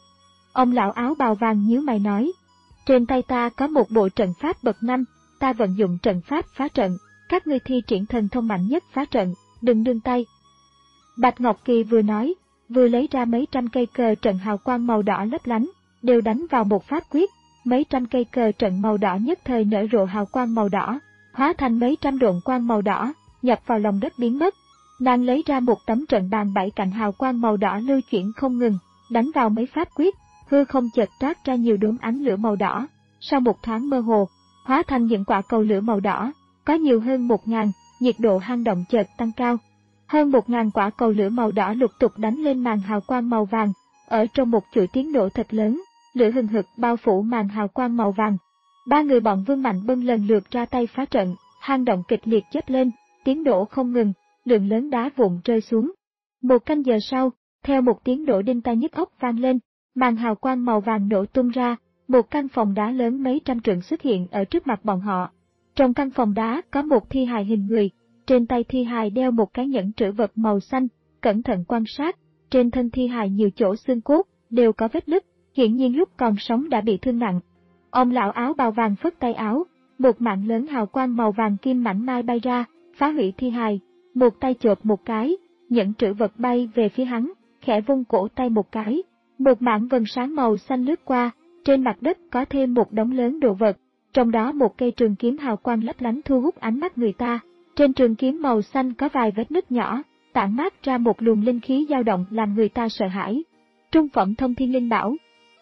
A: Ông lão áo bào vàng nhíu mày nói, trên tay ta có một bộ trận pháp bậc năm, ta vận dụng trận pháp phá trận, các ngươi thi triển thần thông mạnh nhất phá trận, đừng nương tay. Bạch Ngọc Kỳ vừa nói, vừa lấy ra mấy trăm cây cờ trận hào quang màu đỏ lấp lánh, đều đánh vào một pháp quyết, mấy trăm cây cờ trận màu đỏ nhất thời nở rộ hào quang màu đỏ, hóa thành mấy trăm độn quang màu đỏ, nhập vào lòng đất biến mất. Nàng lấy ra một tấm trận bàn bảy cạnh hào quang màu đỏ lưu chuyển không ngừng, đánh vào mấy pháp quyết, hư không chợt toát ra nhiều đốm ánh lửa màu đỏ, sau một thoáng mơ hồ, hóa thành những quả cầu lửa màu đỏ, có nhiều hơn một ngàn, nhiệt độ hang động chợt tăng cao. Hơn một ngàn quả cầu lửa màu đỏ lục tục đánh lên màn hào quang màu vàng, ở trong một chuỗi tiếng nổ thật lớn, lửa hừng hực bao phủ màn hào quang màu vàng. Ba người bọn Vương Mạnh Bân lần lượt ra tay phá trận, hang động kịch liệt chớp lên, tiếng nổ không ngừng, lượng lớn đá vụn rơi xuống. Một canh giờ sau, theo một tiếng nổ đinh tai nhức óc vang lên, màn hào quang màu vàng nổ tung ra, một căn phòng đá lớn mấy trăm trượng xuất hiện ở trước mặt bọn họ. Trong căn phòng đá có một thi hài hình người, trên tay thi hài đeo một cái nhẫn trữ vật màu xanh, cẩn thận quan sát, trên thân thi hài nhiều chỗ xương cốt, đều có vết nứt, hiển nhiên lúc còn sống đã bị thương nặng. Ông lão áo bào vàng phất tay áo, một mạng lớn hào quang màu vàng kim mảnh mai bay ra, phá hủy thi hài, một tay chộp một cái, nhẫn trữ vật bay về phía hắn, khẽ vung cổ tay một cái, một mảng vầng sáng màu xanh lướt qua, trên mặt đất có thêm một đống lớn đồ vật, trong đó một cây trường kiếm hào quang lấp lánh thu hút ánh mắt người ta, trên trường kiếm màu xanh có vài vết nứt nhỏ, tản mát ra một luồng linh khí dao động làm người ta sợ hãi. Trung phẩm thông thiên linh bảo.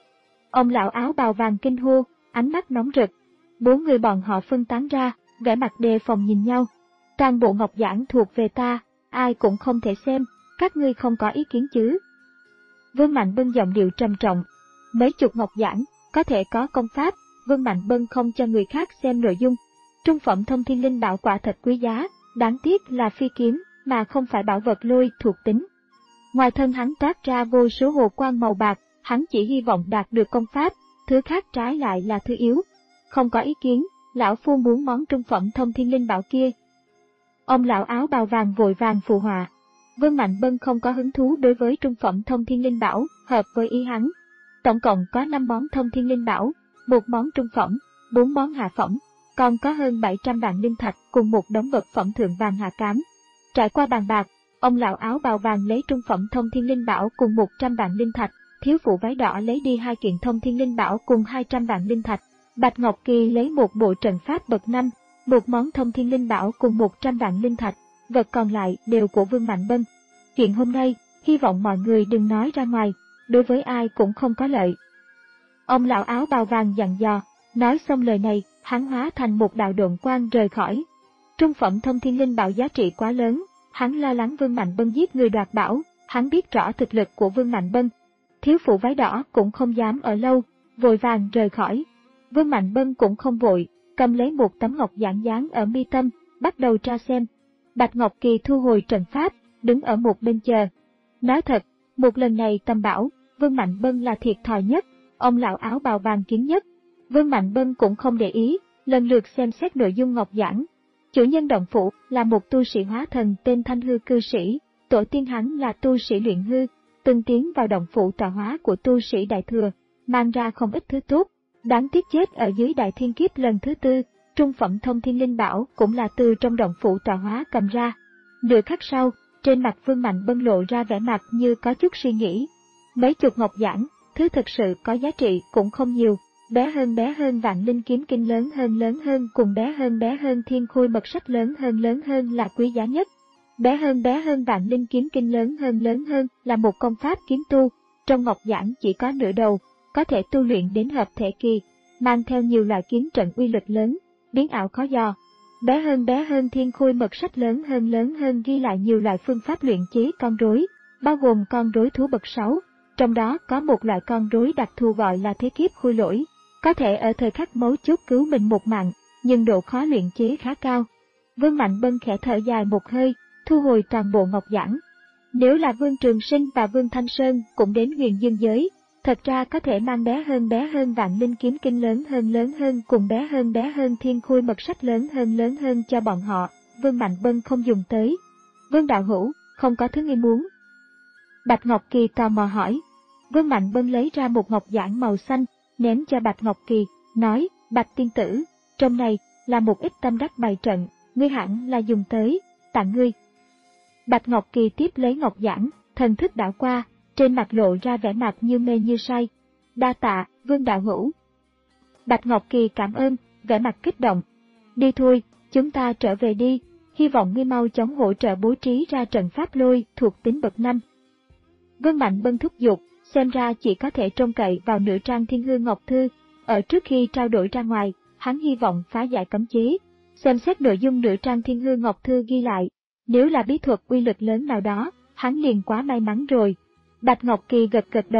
A: Ông lão áo bào vàng kinh hô, ánh mắt nóng rực. Bốn người bọn họ phân tán ra, vẻ mặt đề phòng nhìn nhau. Toàn bộ ngọc giản thuộc về ta, ai cũng không thể xem, các ngươi không có ý kiến chứ? Vương Mạnh Bân giọng điệu trầm trọng. Mấy chục ngọc giản, có thể có công pháp, Vương Mạnh Bân không cho người khác xem nội dung. Trung phẩm thông thiên linh bảo quả thật quý giá, đáng tiếc là phi kiếm, mà không phải bảo vật lôi thuộc tính. Ngoài thân hắn toát ra vô số hồ quang màu bạc, hắn chỉ hy vọng đạt được công pháp, thứ khác trái lại là thứ yếu. Không có ý kiến, lão phu muốn món trung phẩm thông thiên linh bảo kia. Ông lão áo bào vàng vội vàng phù họa. Vương Mạnh Bân không có hứng thú đối với trung phẩm thông thiên linh bảo, hợp với ý hắn. Tổng cộng có năm món thông thiên linh bảo, một món trung phẩm, bốn món hạ phẩm, còn có hơn bảy trăm vạn linh thạch cùng một đống vật phẩm thượng vàng hạ cám. Trải qua bàn bạc, ông lão áo bào vàng lấy trung phẩm thông thiên linh bảo cùng một trăm vạn linh thạch, thiếu phụ váy đỏ lấy đi hai kiện thông thiên linh bảo cùng hai trăm vạn linh thạch, Bạch Ngọc Kỳ lấy một bộ trận pháp bậc năm, một món thông thiên linh bảo cùng một trăm vạn linh thạch, vật còn lại đều của Vương Mạnh Bân. Chuyện hôm nay, hy vọng mọi người đừng nói ra ngoài, đối với ai cũng không có lợi. Ông lão áo bào vàng dặn dò, nói xong lời này, hắn hóa thành một đạo độn quang rời khỏi. Trung phẩm thông thiên linh bảo giá trị quá lớn, hắn lo lắng Vương Mạnh Bân giết người đoạt bảo, hắn biết rõ thực lực của Vương Mạnh Bân. Thiếu phụ váy đỏ cũng không dám ở lâu, vội vàng rời khỏi. Vương Mạnh Bân cũng không vội, cầm lấy một tấm ngọc giản dán ở mi tâm, bắt đầu tra xem. Bạch Ngọc Kỳ thu hồi trận pháp, đứng ở một bên chờ. Nói thật, một lần này tầm bảo, Vương Mạnh Bân là thiệt thòi nhất, ông lão áo bào vàng kiến nhất. Vương Mạnh Bân cũng không để ý, lần lượt xem xét nội dung ngọc giản. Chủ nhân động phủ là một tu sĩ hóa thần tên Thanh Hư cư sĩ, tổ tiên hắn là tu sĩ luyện hư, từng tiến vào động phủ tọa hóa của tu sĩ Đại Thừa, mang ra không ít thứ tốt. Đáng tiếc chết ở dưới Đại Thiên Kiếp lần thứ tư, trung phẩm thông thiên linh bảo cũng là từ trong động phủ tọa hóa cầm ra. Nửa khắc sau, trên mặt Vương Mạnh Bân lộ ra vẻ mặt như có chút suy nghĩ. Mấy chục ngọc giản, thứ thực sự có giá trị cũng không nhiều, bé hơn bé hơn vạn linh kiếm kinh lớn hơn lớn hơn cùng bé hơn bé hơn thiên khôi mật sách lớn hơn lớn hơn là quý giá nhất. Bé hơn bé hơn vạn linh kiếm kinh lớn hơn lớn hơn là một công pháp kiếm tu, trong ngọc giản chỉ có nửa đầu, có thể tu luyện đến hợp thể kỳ, mang theo nhiều loại kiếm trận uy lực lớn, biến ảo khó dò. Bé hơn bé hơn thiên khôi mật sách lớn hơn lớn hơn ghi lại nhiều loại phương pháp luyện chế con rối, bao gồm con rối thú bậc sáu, trong đó có một loại con rối đặc thù gọi là thế kiếp khôi lỗi, có thể ở thời khắc mấu chốt cứu mình một mạng, nhưng độ khó luyện chế khá cao. Vương Mạnh Bân khẽ thở dài một hơi, thu hồi toàn bộ ngọc giản. Nếu là Vương Trường Sinh và Vương Thanh Sơn cũng đến Huyền Dương giới, thật ra có thể mang bé hơn bé hơn vạn linh kiếm kinh lớn hơn lớn hơn cùng bé hơn bé hơn thiên khôi mật sách lớn hơn lớn hơn cho bọn họ, Vương Mạnh Bân không dùng tới. Vương đạo hữu, không có thứ ngươi muốn. Bạch Ngọc Kỳ tò mò hỏi. Vương Mạnh Bân lấy ra một ngọc giản màu xanh, ném cho Bạch Ngọc Kỳ, nói, Bạch tiên tử, trong này là một ít tâm đắc bày trận, ngươi hẳn là dùng tới, tặng ngươi. Bạch Ngọc Kỳ tiếp lấy ngọc giản, thần thức đảo qua, trên mặt lộ ra vẻ mặt như mê như say. Đa tạ, Vương đạo hữu. Bạch Ngọc Kỳ cảm ơn, vẻ mặt kích động. Đi thôi, chúng ta trở về đi, hy vọng ngươi mau chóng hỗ trợ bố trí ra trận pháp lôi thuộc tính bậc năm. Vương Mạnh Bân thúc giục, xem ra chỉ có thể trông cậy vào nửa trang Thiên Hư Ngọc Thư. Ở trước khi trao đổi ra ngoài, hắn hy vọng phá giải cấm chế, xem xét nội dung nửa trang Thiên Hư Ngọc Thư ghi lại. Nếu là bí thuật uy lực lớn nào đó, hắn liền quá may mắn rồi. Bạch Ngọc Kỳ gật gật đầu,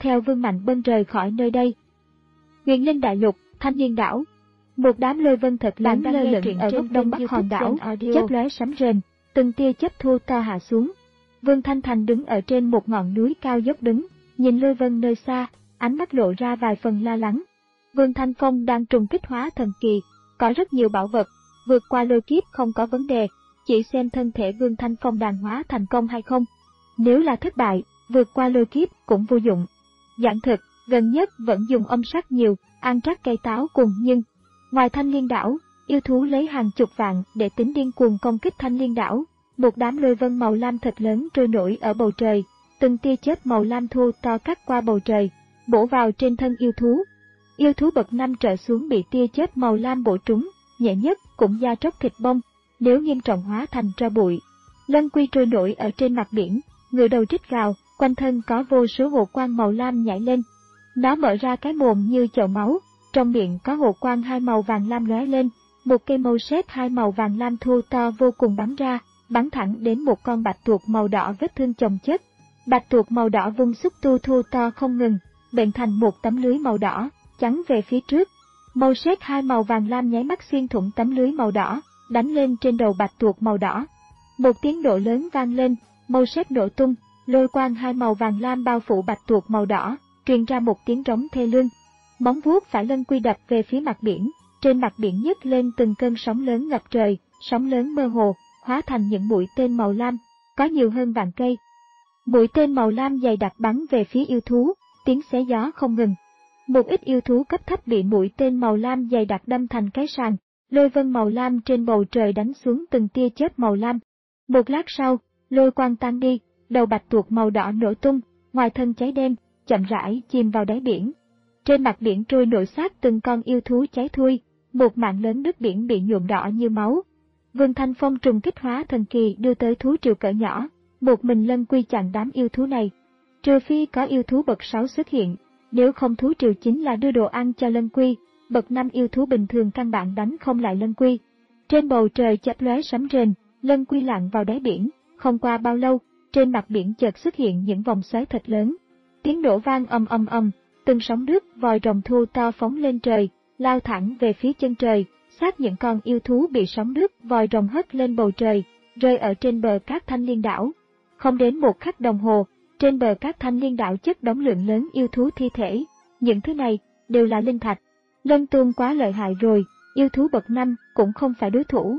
A: theo Vương Mạnh Bân rời khỏi nơi đây. Huyền Linh Đại Lục, Thanh Liên Đảo. Một đám lôi vân thật lớn lơ lửng ở góc đông bắc hòn đảo, chớp lóe sấm rền, từng tia chớp thô to hạ xuống. Vương Thanh Thành đứng ở trên một ngọn núi cao dốc đứng, nhìn lôi vân nơi xa, ánh mắt lộ ra vài phần lo lắng. Vương Thanh Phong đang trùng kích hóa thần kỳ, có rất nhiều bảo vật, vượt qua lôi kiếp không có vấn đề, chỉ xem thân thể Vương Thanh Phong đàn hóa thành công hay không. Nếu là thất bại, vượt qua lôi kiếp cũng vô dụng. Giảng thực, gần nhất vẫn dùng âm sắc nhiều, ăn trắc cây táo cùng nhưng. Ngoài Thanh Liên Đảo, yêu thú lấy hàng chục vạn để tính điên cuồng công kích Thanh Liên Đảo. Một đám lôi vân màu lam thật lớn trôi nổi ở bầu trời, từng tia chớp màu lam thô to cắt qua bầu trời, bổ vào trên thân yêu thú. Yêu thú bậc năm trở xuống bị tia chớp màu lam bổ trúng, nhẹ nhất cũng da tróc thịt bông, nếu nghiêm trọng hóa thành tro bụi. Lân Quy trôi nổi ở trên mặt biển, ngửa đầu rít gào, quanh thân có vô số hồ quang màu lam nhảy lên. Nó mở ra cái mồm như chậu máu, trong miệng có hồ quang hai màu vàng lam lóe lên, một cây mâu sét hai màu vàng lam thô to vô cùng bắn ra, bắn thẳng đến một con bạch tuộc màu đỏ vết thương chồng chất. Bạch tuộc màu đỏ vung xúc tu thô to không ngừng, bệnh thành một tấm lưới màu đỏ, chắn về phía trước. Mâu sét hai màu vàng lam nháy mắt xuyên thủng tấm lưới màu đỏ, đánh lên trên đầu bạch tuộc màu đỏ. Một tiếng nổ lớn vang lên, mâu sét nổ tung, lôi quang hai màu vàng lam bao phủ bạch tuộc màu đỏ, truyền ra một tiếng rống thê lương. Móng vuốt phải Lân Quy đập về phía mặt biển, trên mặt biển nhấc lên từng cơn sóng lớn ngập trời, sóng lớn mơ hồ, hóa thành những mũi tên màu lam, có nhiều hơn vạn cây. Mũi tên màu lam dày đặc bắn về phía yêu thú, tiếng xé gió không ngừng. Một ít yêu thú cấp thấp bị mũi tên màu lam dày đặc đâm thành cái sàng, lôi vân màu lam trên bầu trời đánh xuống từng tia chớp màu lam. Một lát sau, lôi quang tan đi, đầu bạch tuộc màu đỏ nổ tung, ngoài thân cháy đen, chậm rãi chìm vào đáy biển. Trên mặt biển trôi nổi xác từng con yêu thú cháy thui, một mảng lớn nước biển bị nhuộm đỏ như máu. Vương Thanh Phong trùng kích hóa thần kỳ đưa tới thú triều cỡ nhỏ, một mình Lân Quy chặn đám yêu thú này. Trừ phi có yêu thú bậc sáu xuất hiện, nếu không thú triều chính là đưa đồ ăn cho Lân Quy, bậc năm yêu thú bình thường căn bản đánh không lại Lân Quy. Trên bầu trời chớp lóe sấm rền, Lân Quy lặn vào đáy biển, không qua bao lâu, trên mặt biển chợt xuất hiện những vòng xoáy thật lớn. Tiếng nổ vang ầm ầm ầm, từng sóng nước vòi rồng thu to phóng lên trời, lao thẳng về phía chân trời, xác những con yêu thú bị sóng nước vòi rồng hất lên bầu trời, rơi ở trên bờ cát Thanh Liên Đảo. Không đến một khắc đồng hồ, trên bờ cát Thanh Liên Đảo chất đống lượng lớn yêu thú thi thể, những thứ này đều là linh thạch. Lân Tôn quá lợi hại rồi, yêu thú bậc năm cũng không phải đối thủ.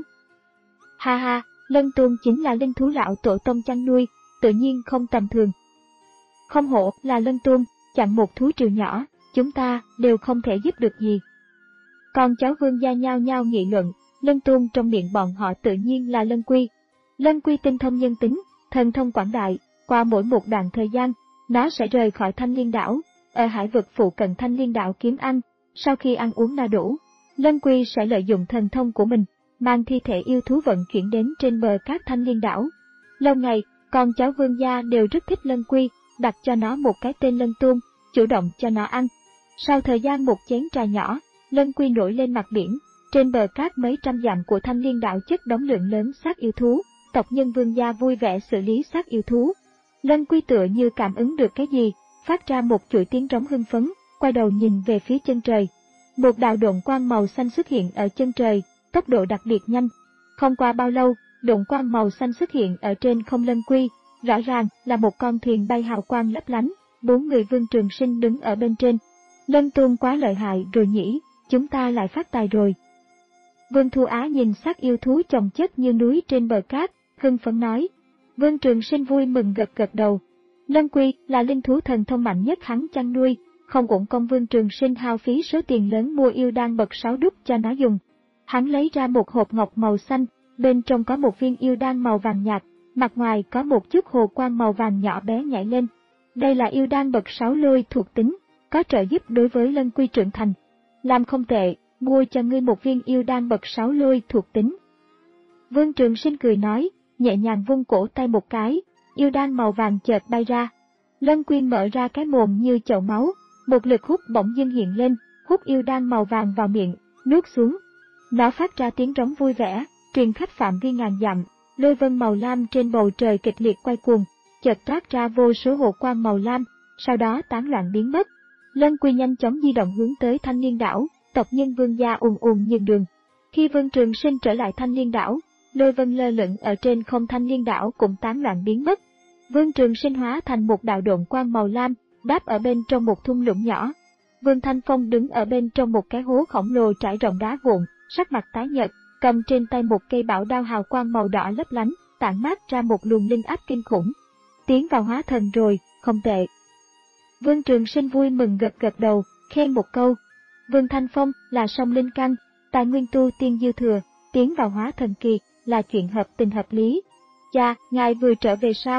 A: Ha ha, Lân Tôn chính là linh thú lão tổ tông chăn nuôi, tự nhiên không tầm thường. Không hổ là Lân Tôn, chặn một thú triều nhỏ, chúng ta đều không thể giúp được gì. Con cháu Vương gia nhao nhao nghị luận, Lân Tôn trong miệng bọn họ tự nhiên là Lân Quy. Lân Quy tinh thông nhân tính, thần thông quảng đại, qua mỗi một đoạn thời gian, nó sẽ rời khỏi Thanh Liên Đảo, ở hải vực phụ cận Thanh Liên Đảo kiếm ăn. Sau khi ăn uống no đủ, Lân Quy sẽ lợi dụng thần thông của mình, mang thi thể yêu thú vận chuyển đến trên bờ cát Thanh Liên Đảo. Lâu ngày, con cháu Vương gia đều rất thích Lân Quy, đặt cho nó một cái tên Lân Tôn, chủ động cho nó ăn. Sau thời gian một chén trà nhỏ, Lân Quy nổi lên mặt biển, trên bờ cát mấy trăm dặm của Thanh Liên Đảo chất đống lượng lớn xác yêu thú, tộc nhân Vương gia vui vẻ xử lý xác yêu thú. Lân Quy tựa như cảm ứng được cái gì, phát ra một chuỗi tiếng rống hưng phấn, quay đầu nhìn về phía chân trời. Một đạo độn quang màu xanh xuất hiện ở chân trời, tốc độ đặc biệt nhanh. Không qua bao lâu, độn quang màu xanh xuất hiện ở trên không Lân Quy, rõ ràng là một con thuyền bay hào quang lấp lánh, bốn người Vương Trường Sinh đứng ở bên trên. Lân Tôn quá lợi hại rồi nhỉ, chúng ta lại phát tài rồi. Vương Thu Á nhìn xác yêu thú chồng chất như núi trên bờ cát, hưng phấn nói. Vương Trường Sinh vui mừng gật gật đầu. Lân Quy là linh thú thần thông mạnh nhất hắn chăn nuôi, không uổng công Vương Trường Sinh hao phí số tiền lớn mua yêu đan bậc sáu đúc cho nó dùng. Hắn lấy ra một hộp ngọc màu xanh, bên trong có một viên yêu đan màu vàng nhạt, mặt ngoài có một chút hồ quang màu vàng nhỏ bé nhảy lên. Đây là yêu đan bậc sáu lôi thuộc tính, có trợ giúp đối với Lân Quy trưởng thành. Làm không tệ, mua cho ngươi một viên yêu đan bậc sáu lôi thuộc tính. Vương Trường Sinh cười nói, nhẹ nhàng vung cổ tay một cái, yêu đan màu vàng chợt bay ra. Lân Quy mở ra cái mồm như chậu máu, một lực hút bỗng dưng hiện lên, hút yêu đan màu vàng vào miệng, nuốt xuống. Nó phát ra tiếng rống vui vẻ, truyền khắp phạm vi ngàn dặm, lôi vân màu lam trên bầu trời kịch liệt quay cuồng, chợt toát ra vô số hồ quang màu lam, sau đó tán loạn biến mất. Lân Quy nhanh chóng di động hướng tới Thanh Liên đảo, tộc nhân Vương gia ùn ùn nhường đường. Khi Vương Trường Sinh trở lại Thanh Liên đảo, lôi vân lơ lửng ở trên không Thanh Liên đảo cũng tán loạn biến mất. Vương Trường Sinh hóa thành một đạo độn quang màu lam, đáp ở bên trong một thung lũng nhỏ. Vương Thanh Phong đứng ở bên trong một cái hố khổng lồ trải rộng đá vụn, sắc mặt tái nhợt, cầm trên tay một cây bảo đao hào quang màu đỏ lấp lánh, tản mát ra một luồng linh áp kinh khủng. Tiến vào hóa thần rồi, không tệ. Vương Trường Sinh vui mừng gật gật đầu, khen một câu. Vương Thanh Phong là song linh căn, tài nguyên tu tiên dư thừa, tiến vào hóa thần kỳ là chuyện hợp tình hợp lý. Cha, ngài vừa trở về sao?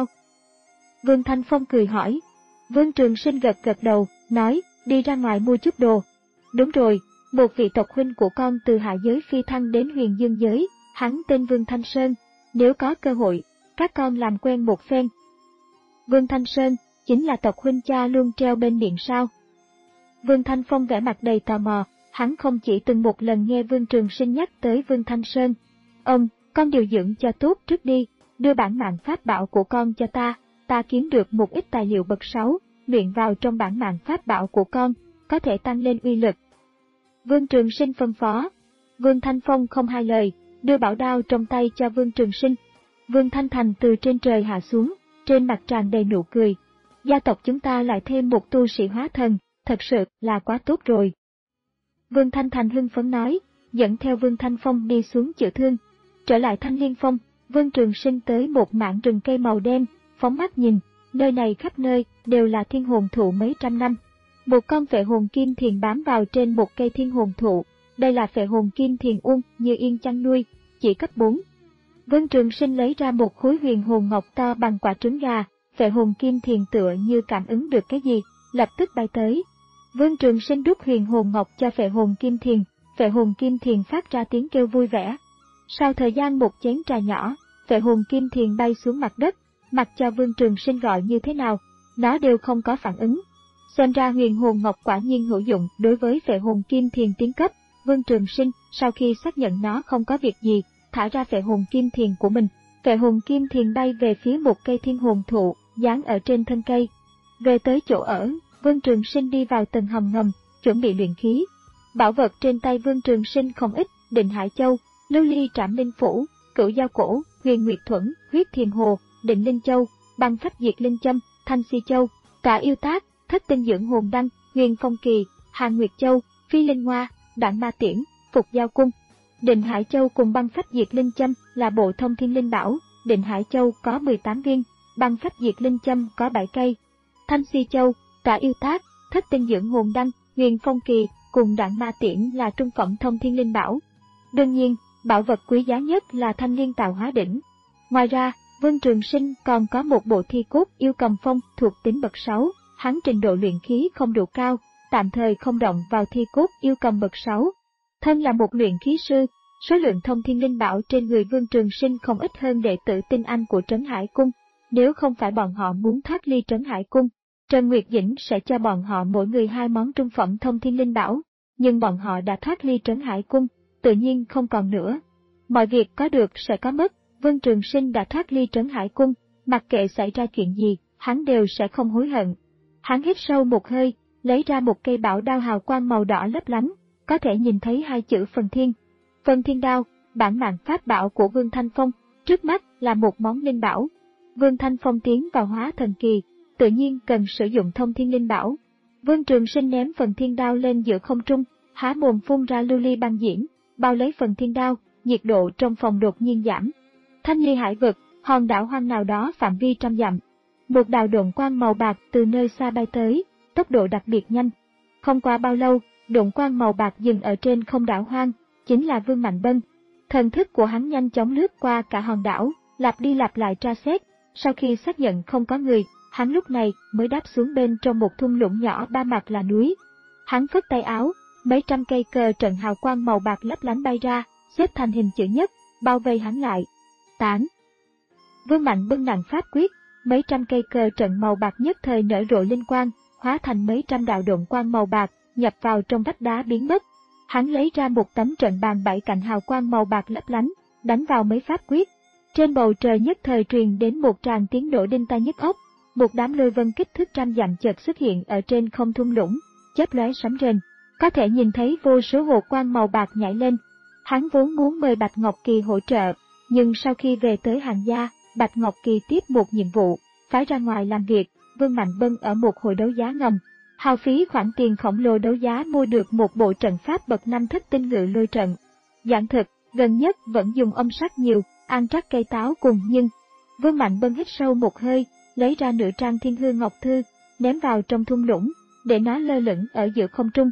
A: Vương Thanh Phong cười hỏi. Vương Trường Sinh gật gật đầu, nói, đi ra ngoài mua chút đồ. Đúng rồi, một vị tộc huynh của con từ hạ giới phi thăng đến huyền dương giới, hắn tên Vương Thanh Sơn, nếu có cơ hội, các con làm quen một phen. Vương Thanh Sơn, chính là tộc huynh cha luôn treo bên miệng sao? Vương Thanh Phong vẻ mặt đầy tò mò, hắn không chỉ từng một lần nghe Vương Trường Sinh nhắc tới Vương Thanh Sơn. Ông, con điều dưỡng cho tốt trước đi, đưa bản mạng pháp bảo của con cho ta, ta kiếm được một ít tài liệu bậc sáu, luyện vào trong bản mạng pháp bảo của con, có thể tăng lên uy lực. Vương Trường Sinh phân phó. Vương Thanh Phong không hai lời, đưa bảo đao trong tay cho Vương Trường Sinh. Vương Thanh Thành từ trên trời hạ xuống, trên mặt tràn đầy nụ cười. Gia tộc chúng ta lại thêm một tu sĩ hóa thần, thật sự là quá tốt rồi. Vương Thanh Thành hưng phấn nói, dẫn theo Vương Thanh Phong đi xuống chữa thương. Trở lại Thanh Liên Phong, Vương Trường Sinh tới một mảng rừng cây màu đen, phóng mắt nhìn, nơi này khắp nơi đều là thiên hồn thụ mấy trăm năm. Một con phệ hồn kim thiền bám vào trên một cây thiên hồn thụ, đây là phệ hồn kim thiền uông như yên chăn nuôi, chỉ cấp bốn. Vương Trường Sinh lấy ra một khối huyền hồn ngọc to bằng quả trứng gà, phệ hồn kim thiền tựa như cảm ứng được cái gì, lập tức bay tới. Vương Trường Sinh đút huyền hồn ngọc cho phệ hồn kim thiền, phệ hồn kim thiền phát ra tiếng kêu vui vẻ. Sau thời gian một chén trà nhỏ, phệ hồn kim thiền bay xuống mặt đất, mặc cho Vương Trường Sinh gọi như thế nào, nó đều không có phản ứng. Xem ra huyền hồn ngọc quả nhiên hữu dụng đối với phệ hồn kim thiền tiến cấp. Vương Trường Sinh sau khi xác nhận nó không có việc gì, thả ra phệ hồn kim thiền của mình. Phệ hồn kim thiền bay về phía một cây thiên hồn thụ, dán ở trên thân cây. Về tới chỗ ở, Vương Trường Sinh đi vào tầng hầm ngầm, chuẩn bị luyện khí. Bảo vật trên tay Vương Trường Sinh không ít, Định Hải Châu, Lưu Ly Trảm Linh Phủ, Cửu Giao Cổ, Huyền Nguyệt Thuẫn, Huyết Thiềm Hồ, Định Linh Châu, Băng Phách Diệt Linh Châm, Thanh Si Châu, Cả Yêu Tác, Thất Tinh Dưỡng Hồn Đăng, Huyền Phong Kỳ, Hàn Nguyệt Châu, Phi Linh Hoa, Đạn Ma Tiễn, Phục Giao Cung. Định Hải Châu cùng Băng Phách Diệt Linh Châm là bộ thông thiên linh bảo, Định Hải Châu có mười tám viên, Băng Phách Diệt Linh Châm có bảy cây. Thanh Si Châu, Cả Yêu Tác, Thất Tinh Dưỡng Hồn Đăng, Huyền Phong Kỳ cùng Đạn Ma Tiễn là trung phẩm thông thiên linh bảo. Đương nhiên, bảo vật quý giá nhất là Thanh Liên Tạo Hóa Đỉnh. Ngoài ra, Vương Trường Sinh còn có một bộ thi cốt yêu cầm phong thuộc tính bậc sáu, hắn trình độ luyện khí không đủ cao, tạm thời không động vào thi cốt yêu cầm bậc sáu. Thân là một luyện khí sư, số lượng thông thiên linh bảo trên người Vương Trường Sinh không ít hơn đệ tử tinh anh của Trấn Hải Cung. Nếu không phải bọn họ muốn thoát ly Trấn Hải Cung, Trần Nguyệt Dĩnh sẽ cho bọn họ mỗi người hai món trung phẩm thông thiên linh bảo, nhưng bọn họ đã thoát ly Trấn Hải Cung, tự nhiên không còn nữa. Mọi việc có được sẽ có mất, Vương Trường Sinh đã thoát ly Trấn Hải Cung, mặc kệ xảy ra chuyện gì, hắn đều sẽ không hối hận. Hắn hít sâu một hơi, lấy ra một cây bảo đao hào quang màu đỏ lấp lánh, có thể nhìn thấy hai chữ Phần Thiên. Phần Thiên đao, bản mạng pháp bảo của Vương Thanh Phong, trước mắt là một món linh bảo. Vương Thanh Phong tiến vào hóa thần kỳ, tự nhiên cần sử dụng thông thiên linh bảo. Vương Trường Sinh ném Phần Thiên đao lên giữa không trung, há mồm phun ra lưu ly băng diễm, bao lấy Phần Thiên đao, nhiệt độ trong phòng đột nhiên giảm. Thanh Ly Hải vực, hòn đảo hoang nào đó phạm vi trăm dặm. Một đạo độn quang màu bạc từ nơi xa bay tới, tốc độ đặc biệt nhanh. Không qua bao lâu, độn quang màu bạc dừng ở trên không đảo hoang, chính là Vương Mạnh Bân. Thần thức của hắn nhanh chóng lướt qua cả hòn đảo, lặp đi lặp lại tra xét. Sau khi xác nhận không có người, hắn lúc này mới đáp xuống bên trong một thung lũng nhỏ ba mặt là núi. Hắn phất tay áo, mấy trăm cây cờ trận hào quang màu bạc lấp lánh bay ra, xếp thành hình chữ nhất, bao vây hắn lại. Tán. Vương Mạnh Bân nặng pháp quyết, mấy trăm cây cờ trận màu bạc nhất thời nở rộ linh quang, hóa thành mấy trăm đạo độn quang màu bạc, nhập vào trong vách đá biến mất. Hắn lấy ra một tấm trận bàn bảy cạnh hào quang màu bạc lấp lánh, đánh vào mấy pháp quyết. Trên bầu trời nhất thời truyền đến một tràng tiếng nổ đinh tai nhức óc. một đám lôi vân kích thước trăm dặm chợt xuất hiện ở trên không thung lũng, chớp lóe sấm rền. Có thể nhìn thấy vô số hồ quang màu bạc nhảy lên. Hắn vốn muốn mời Bạch Ngọc Kỳ hỗ trợ, nhưng sau khi về tới Hàn gia, Bạch Ngọc Kỳ tiếp một nhiệm vụ, phải ra ngoài làm việc. Vương Mạnh Bân ở một hội đấu giá ngầm, hao phí khoản tiền khổng lồ đấu giá mua được một bộ trận pháp bậc năm thất tinh ngự lôi trận. Giảng thực, gần nhất vẫn dùng âm sắc nhiều, ăn trắc cây táo cùng nhưng. Vương Mạnh Bân hít sâu một hơi, lấy ra nửa trang Thiên Hư Ngọc Thư, ném vào trong thung lũng, để nó lơ lửng ở giữa không trung.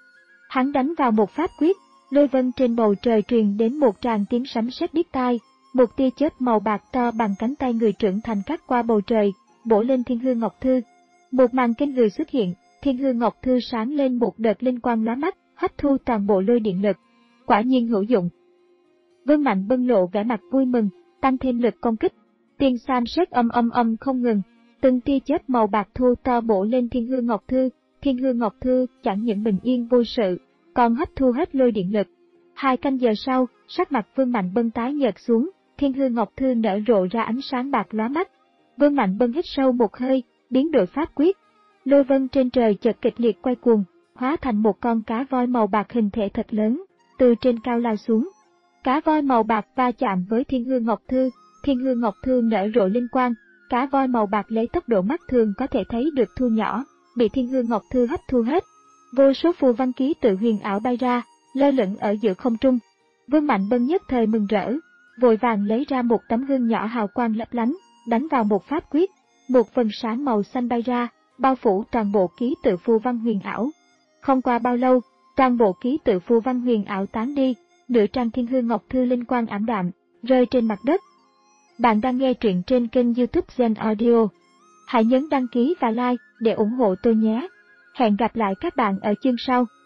A: Hắn đánh vào một pháp quyết, lôi vân trên bầu trời truyền đến một tràng tiếng sấm sét điếc tai, một tia chớp màu bạc to bằng cánh tay người trưởng thành cắt qua bầu trời, bổ lên Thiên Hư Ngọc Thư. Một màn kinh người xuất hiện, Thiên Hư Ngọc Thư sáng lên một đợt linh quang lóa mắt, hấp thu toàn bộ lôi điện lực. Quả nhiên hữu dụng. Vương Mạnh Bân lộ vẻ mặt vui mừng, tăng thêm lực công kích. Tiền san sét âm âm âm không ngừng, từng tia chớp màu bạc thu to bổ lên Thiên Hư Ngọc Thư. Thiên Hư Ngọc Thư chẳng những bình yên vô sự, còn hấp thu hết lôi điện lực. Hai canh giờ sau, sắc mặt Vương Mạnh Bân tái nhợt xuống, Thiên Hư Ngọc Thư nở rộ ra ánh sáng bạc lóa mắt. Vương Mạnh Bân hít sâu một hơi, biến đổi pháp quyết. Lôi vân trên trời chợt kịch liệt quay cuồng, hóa thành một con cá voi màu bạc hình thể thật lớn, từ trên cao lao xuống. Cá voi màu bạc va chạm với Thiên Hư Ngọc Thư, Thiên Hư Ngọc Thư nở rộ linh quang, cá voi màu bạc lấy tốc độ mắt thường có thể thấy được thu nhỏ, bị Thiên Hư Ngọc Thư hấp thu hết. Vô số phù văn ký tự huyền ảo bay ra, lơ lửng ở giữa không trung. Vương Mạnh Bân nhất thời mừng rỡ, vội vàng lấy ra một tấm hương nhỏ hào quang lấp lánh, đánh vào một pháp quyết, một vầng sáng màu xanh bay ra, bao phủ toàn bộ ký tự phù văn huyền ảo. Không qua bao lâu, toàn bộ ký tự phù văn huyền ảo tán đi, nửa trang Thiên Hư Ngọc Thư linh quang ảm đạm, rơi trên mặt đất. Bạn đang nghe truyện trên kênh YouTube Zen Audio. Hãy nhấn đăng ký và like để ủng hộ tôi nhé. Hẹn gặp lại các bạn ở chương sau.